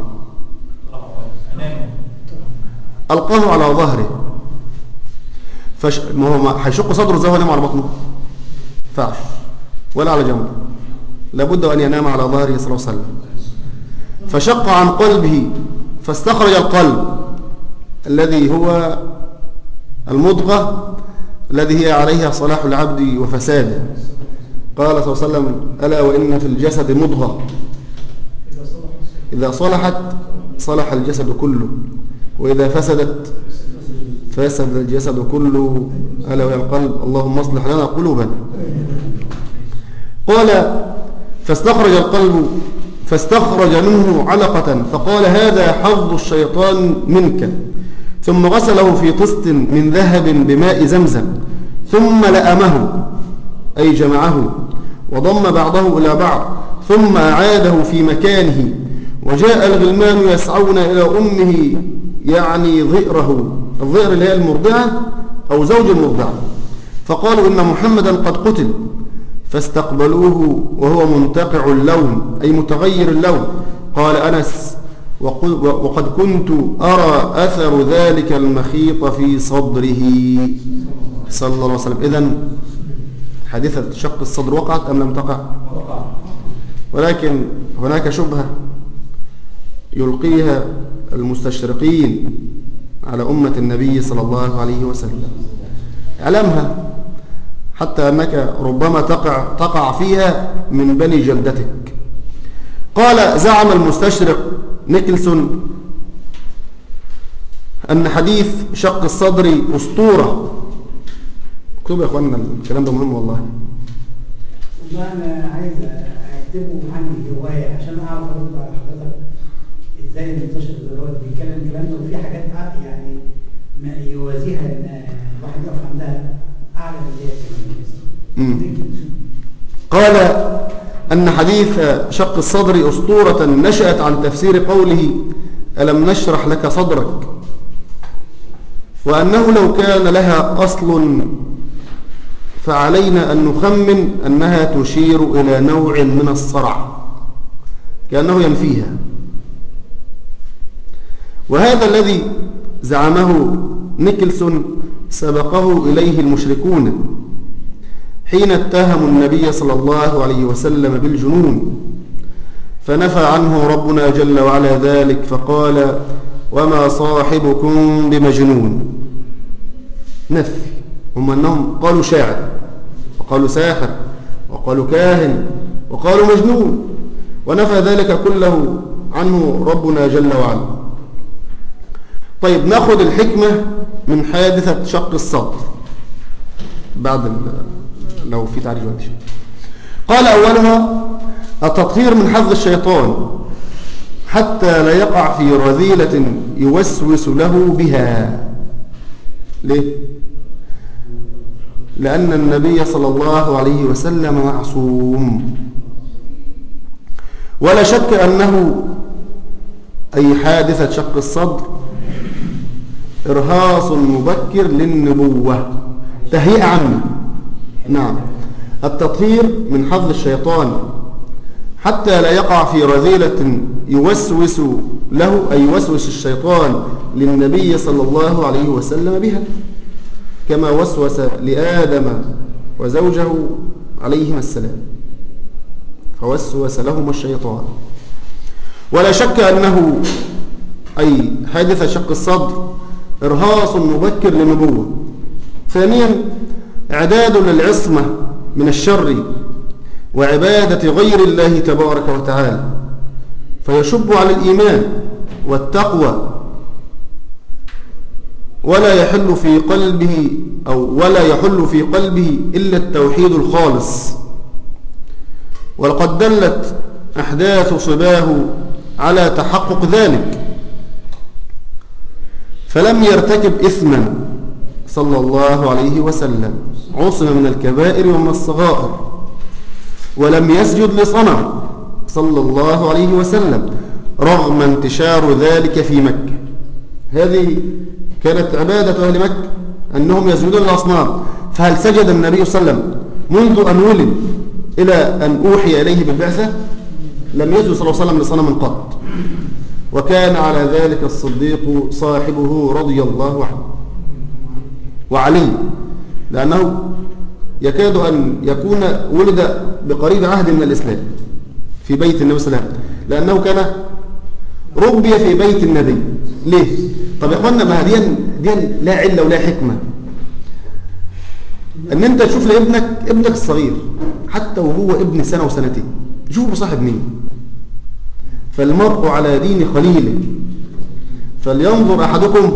ألقاه على ظهره، فش... ما هو ما هيشق صدره ازاي وينام على بطنه؟ فعش ولا على جنبه، لابد أن ينام على ظهره صلى الله عليه وسلم. فشق عن قلبه فاستخرج القلب الذي هو المضغة الذي هي عليها صلاح العبد وفساده. قال صلى الله عليه وسلم: ألا وإن في الجسد مضغة إذا صلحت صلح الجسد كله، وإذا فسدت فسد الجسد كله ألا وهي القلب. اللهم اصلح لنا قلوبنا. قال فاستخرج القلب فاستخرج منه علقة فقال هذا حظ الشيطان منك، ثم غسله في طست من ذهب بماء زمزم، ثم لأمه أي جمعه وضم بعضه إلى بعض، ثم أعاده في مكانه. وجاء الغلمان يسعون إلى أمه يعني ضئره، الضئر اللي هي المرضعة أو زوج المرضعة، فقالوا إن محمدا قد قتل، فاستقبلوه وهو منتقع اللون أي متغير اللون. قال أنس وقد كنت أرى أثر ذلك المخيط في صدره صلى الله عليه وسلم. إذن حادثة شق الصدر وقعت أم لم تقع؟ ولكن هناك شبهة يلقيها المستشرقين على أمة النبي صلى الله عليه وسلم، اعلمها حتى أنك ربما تقع, تقع فيها من بني جلدتك. قال زعم المستشرق نيكلسون أن حديث شق الصدر أسطورة. اكتبوا يا أخوانا الكلام ده مهم والله. والله أنا عايز أكتبه عندي هواية عشان أعرف أرد على حضرتك إزاي المستشرق دلوقتي بيتكلم الكلام ده، وفي حاجات يعني ما يوازيها إن الواحد يقف عندها أعلى من اللي هي كمان. قال أن حديث شق الصدر أسطورة نشأت عن تفسير قوله ألم نشرح لك صدرك، وأنه لو كان لها أصل فعلينا أن نخمن أنها تشير إلى نوع من الصرع كأنه ينفيها. وهذا الذي زعمه نيكلسون سبقه إليه المشركون حين اتهموا النبي صلى الله عليه وسلم بالجنون، فنفى عنه ربنا جل وعلا ذلك فقال وما صاحبكم بمجنون. نفي، هم أنهم قالوا شاعر وقالوا ساحر وقالوا كاهن وقالوا مجنون، ونفى ذلك كله عنه ربنا جل وعلا. طيب نأخذ الحكمة من حادثة شق الصدر بعد لو في تعريف وجه. قال أولها التطهير من حظ الشيطان حتى لا يقع في رذيلة يوسوس له بها. ليه؟ لأن النبي صلى الله عليه وسلم معصوم، ولا شك أنه أي حادثة شق الصدر إرهاص مبكر للنبوة، تهيئة عنه. نعم، التطهير من حظ الشيطان حتى لا يقع في رذيلة يوسوس له أي يوسوس الشيطان للنبي صلى الله عليه وسلم بها، كما وسوس لآدم وزوجه عليهما السلام، فوسوس لهما الشيطان. ولا شك أنه أي حادثة شق الصدر إرهاص مبكر للنبوة. ثانيا إعداد للعصمة من الشر وعبادة غير الله تبارك وتعالى، فيشب على الإيمان والتقوى، ولا يحل في قلبه أو ولا يحل في قلبه إلا التوحيد الخالص. ولقد دلت أحداث صباه على تحقق ذلك، فلم يرتكب إثما صلى الله عليه وسلم، عصم من الكبائر ومن الصغائر، ولم يسجد لصنم صلى الله عليه وسلم رغم انتشار ذلك في مكة. هذه كانت عبادة أهل مكة أنهم يسجدون للأصنام، فهل سجد النبي صلى الله عليه وسلم منذ أن ولد إلى أن أوحي إليه بالبعثة؟ لم يسجد صلى الله عليه وسلم لصنم قط. وكان على ذلك الصديق صاحبه رضي الله عنه وعلي، لأنه يكاد أن يكون ولد بقريب عهد من الإسلام في بيت النبي صلى الله عليه وسلم، لأنه كان ربي في بيت النبي. ليه؟ طب يا أخوانا، ما دي دي لا علة ولا حكمة أن أنت تشوف لابنك ابنك الصغير حتى وهو ابن سنة وسنتين شوفه بصاحب مين. فالمرء على دين خليله، فلينظر أحدكم،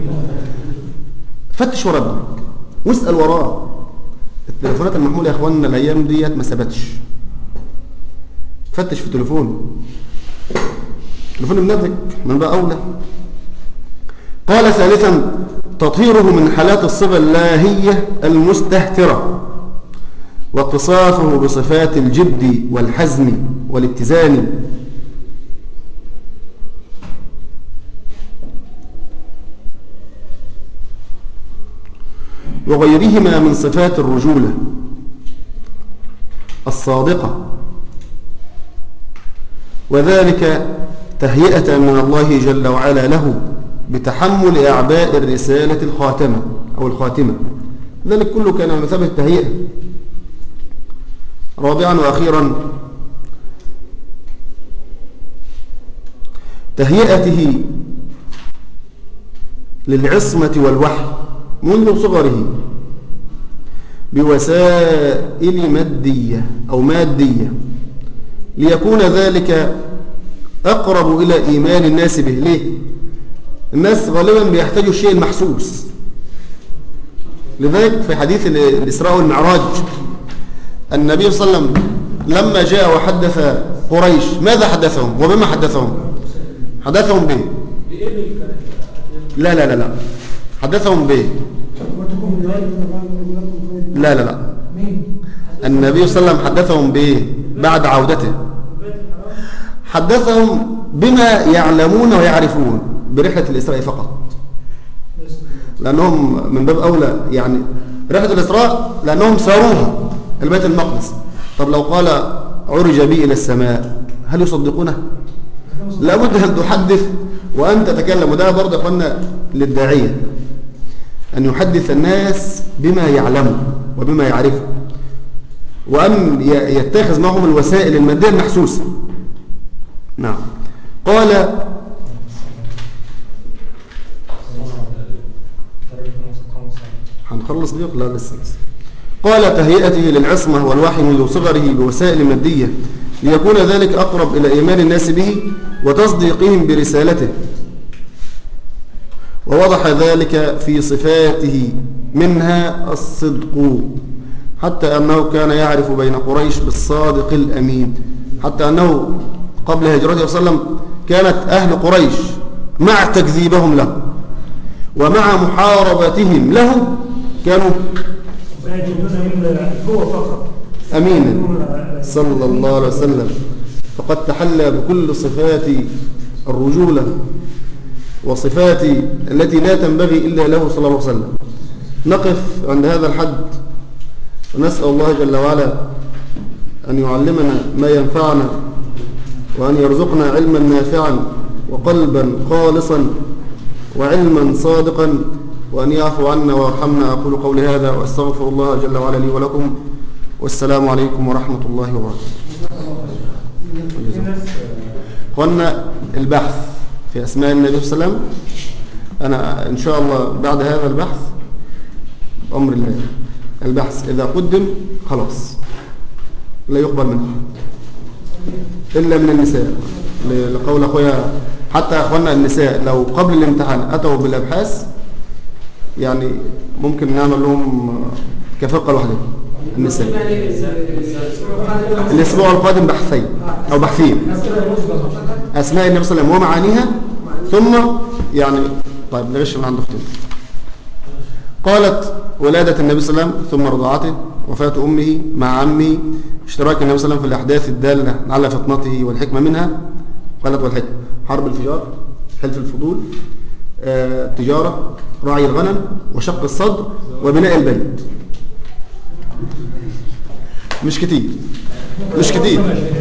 فتش ورا ابنك واسأل وراه. التليفونات المحمولة يا اخواننا الايام ديت ما ثبتش. فتش في تليفون تليفون ابنتك من بقى اولى. قال ثالثا تطهيره من حالات الصفة اللاهية المستهترة واتصافه بصفات الجد والحزم والاتزان وغيرهما من صفات الرجولة الصادقة، وذلك تهيئة من الله جل وعلا له بتحمل أعباء الرسالة الخاتمة أو الخاتمة. ذلك كله كان بمثابة التهيئة. رابعا وأخيرا تهيئته للعصمة والوحي منذ صغره بوسائل مادية أو مادية ليكون ذلك أقرب إلى إيمان الناس به. ليه؟ الناس غالبا بيحتاجوا الشيء المحسوس. لذلك في حديث الإسراء والمعراج النبي صلى الله عليه وسلم لما جاء وحدث قريش ماذا حدثهم وبما حدثهم؟ حدثهم به لا لا لا لا حدثهم به لا لا لا النبي صلى الله عليه وسلم حدثهم به بعد عودته. حدثهم بما يعلمون ويعرفون برحلة الإسراء فقط، لأنهم من باب أولى يعني رحلة الإسراء لأنهم ساروها البيت المقدس. طب لو قال عرج بي إلى السماء هل يصدقونه؟ لابد أن تحدث وأن تتكلم. وده برضه أخوانا للداعية أن يحدث الناس بما يعلمه وبما يعرفه، وأن يتخذ معهم الوسائل المادية المحسوسة. نعم. قال هنخلص دي لا لسه قال تهيئته للعصمة والوحي منذ صغره بوسائل مادية ليكون ذلك أقرب إلى إيمان الناس به وتصديقهم برسالته، ووضح ذلك في صفاته منها الصدق، حتى أنه كان يعرف بين قريش بالصادق الأمين، حتى أنه قبل هجرته صلى الله عليه وسلم كانت أهل قريش مع تكذيبهم له ومع محاربتهم له كانوا أمينا صلى الله عليه وسلم، فقد تحلى بكل صفات الرجولة وصفات التي لا تنبغي إلا له صلى الله عليه وسلم. نقف عند هذا الحد ونسأل الله جل وعلا أن يعلمنا ما ينفعنا وأن يرزقنا علما نافعا وقلبا خالصا وعلما صادقا وأن يعفو عنا ويرحمنا. أقول قولي هذا وأستغفر الله جل وعلا لي ولكم، والسلام عليكم ورحمة الله وبركاته. قلنا البحث في أسماء النبي صلى الله عليه وسلم. أنا إن شاء الله بعد هذا البحث أمر الله البحث إذا قدم خلاص لا يقبل منه إلا من النساء، لقول أخويا حتى أخوانا النساء لو قبل الامتحان أتوا بالأبحاث يعني ممكن نعمل لهم كفرقة لوحدهم. النساء الأسبوع القادم بحثين أو بحثين أسماء النبي صلى الله عليه وسلم ومعانيها، ثم يعني طيب نغش من عند أختنا. قالت ولادة النبي صلى الله عليه وسلم ثم رضاعته وفاة أمه مع عمه اشتراك النبي صلى الله عليه وسلم في الأحداث الدالة على فطنته والحكمة منها. قالت والحكمة حرب الفجار حلف الفضول آه، تجارة راعي الغنم وشق الصدر وبناء البيت. مش كتير مش كتير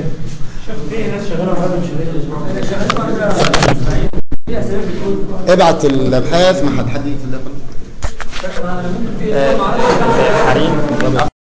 ابعت الابحاث ما حد حد في حريم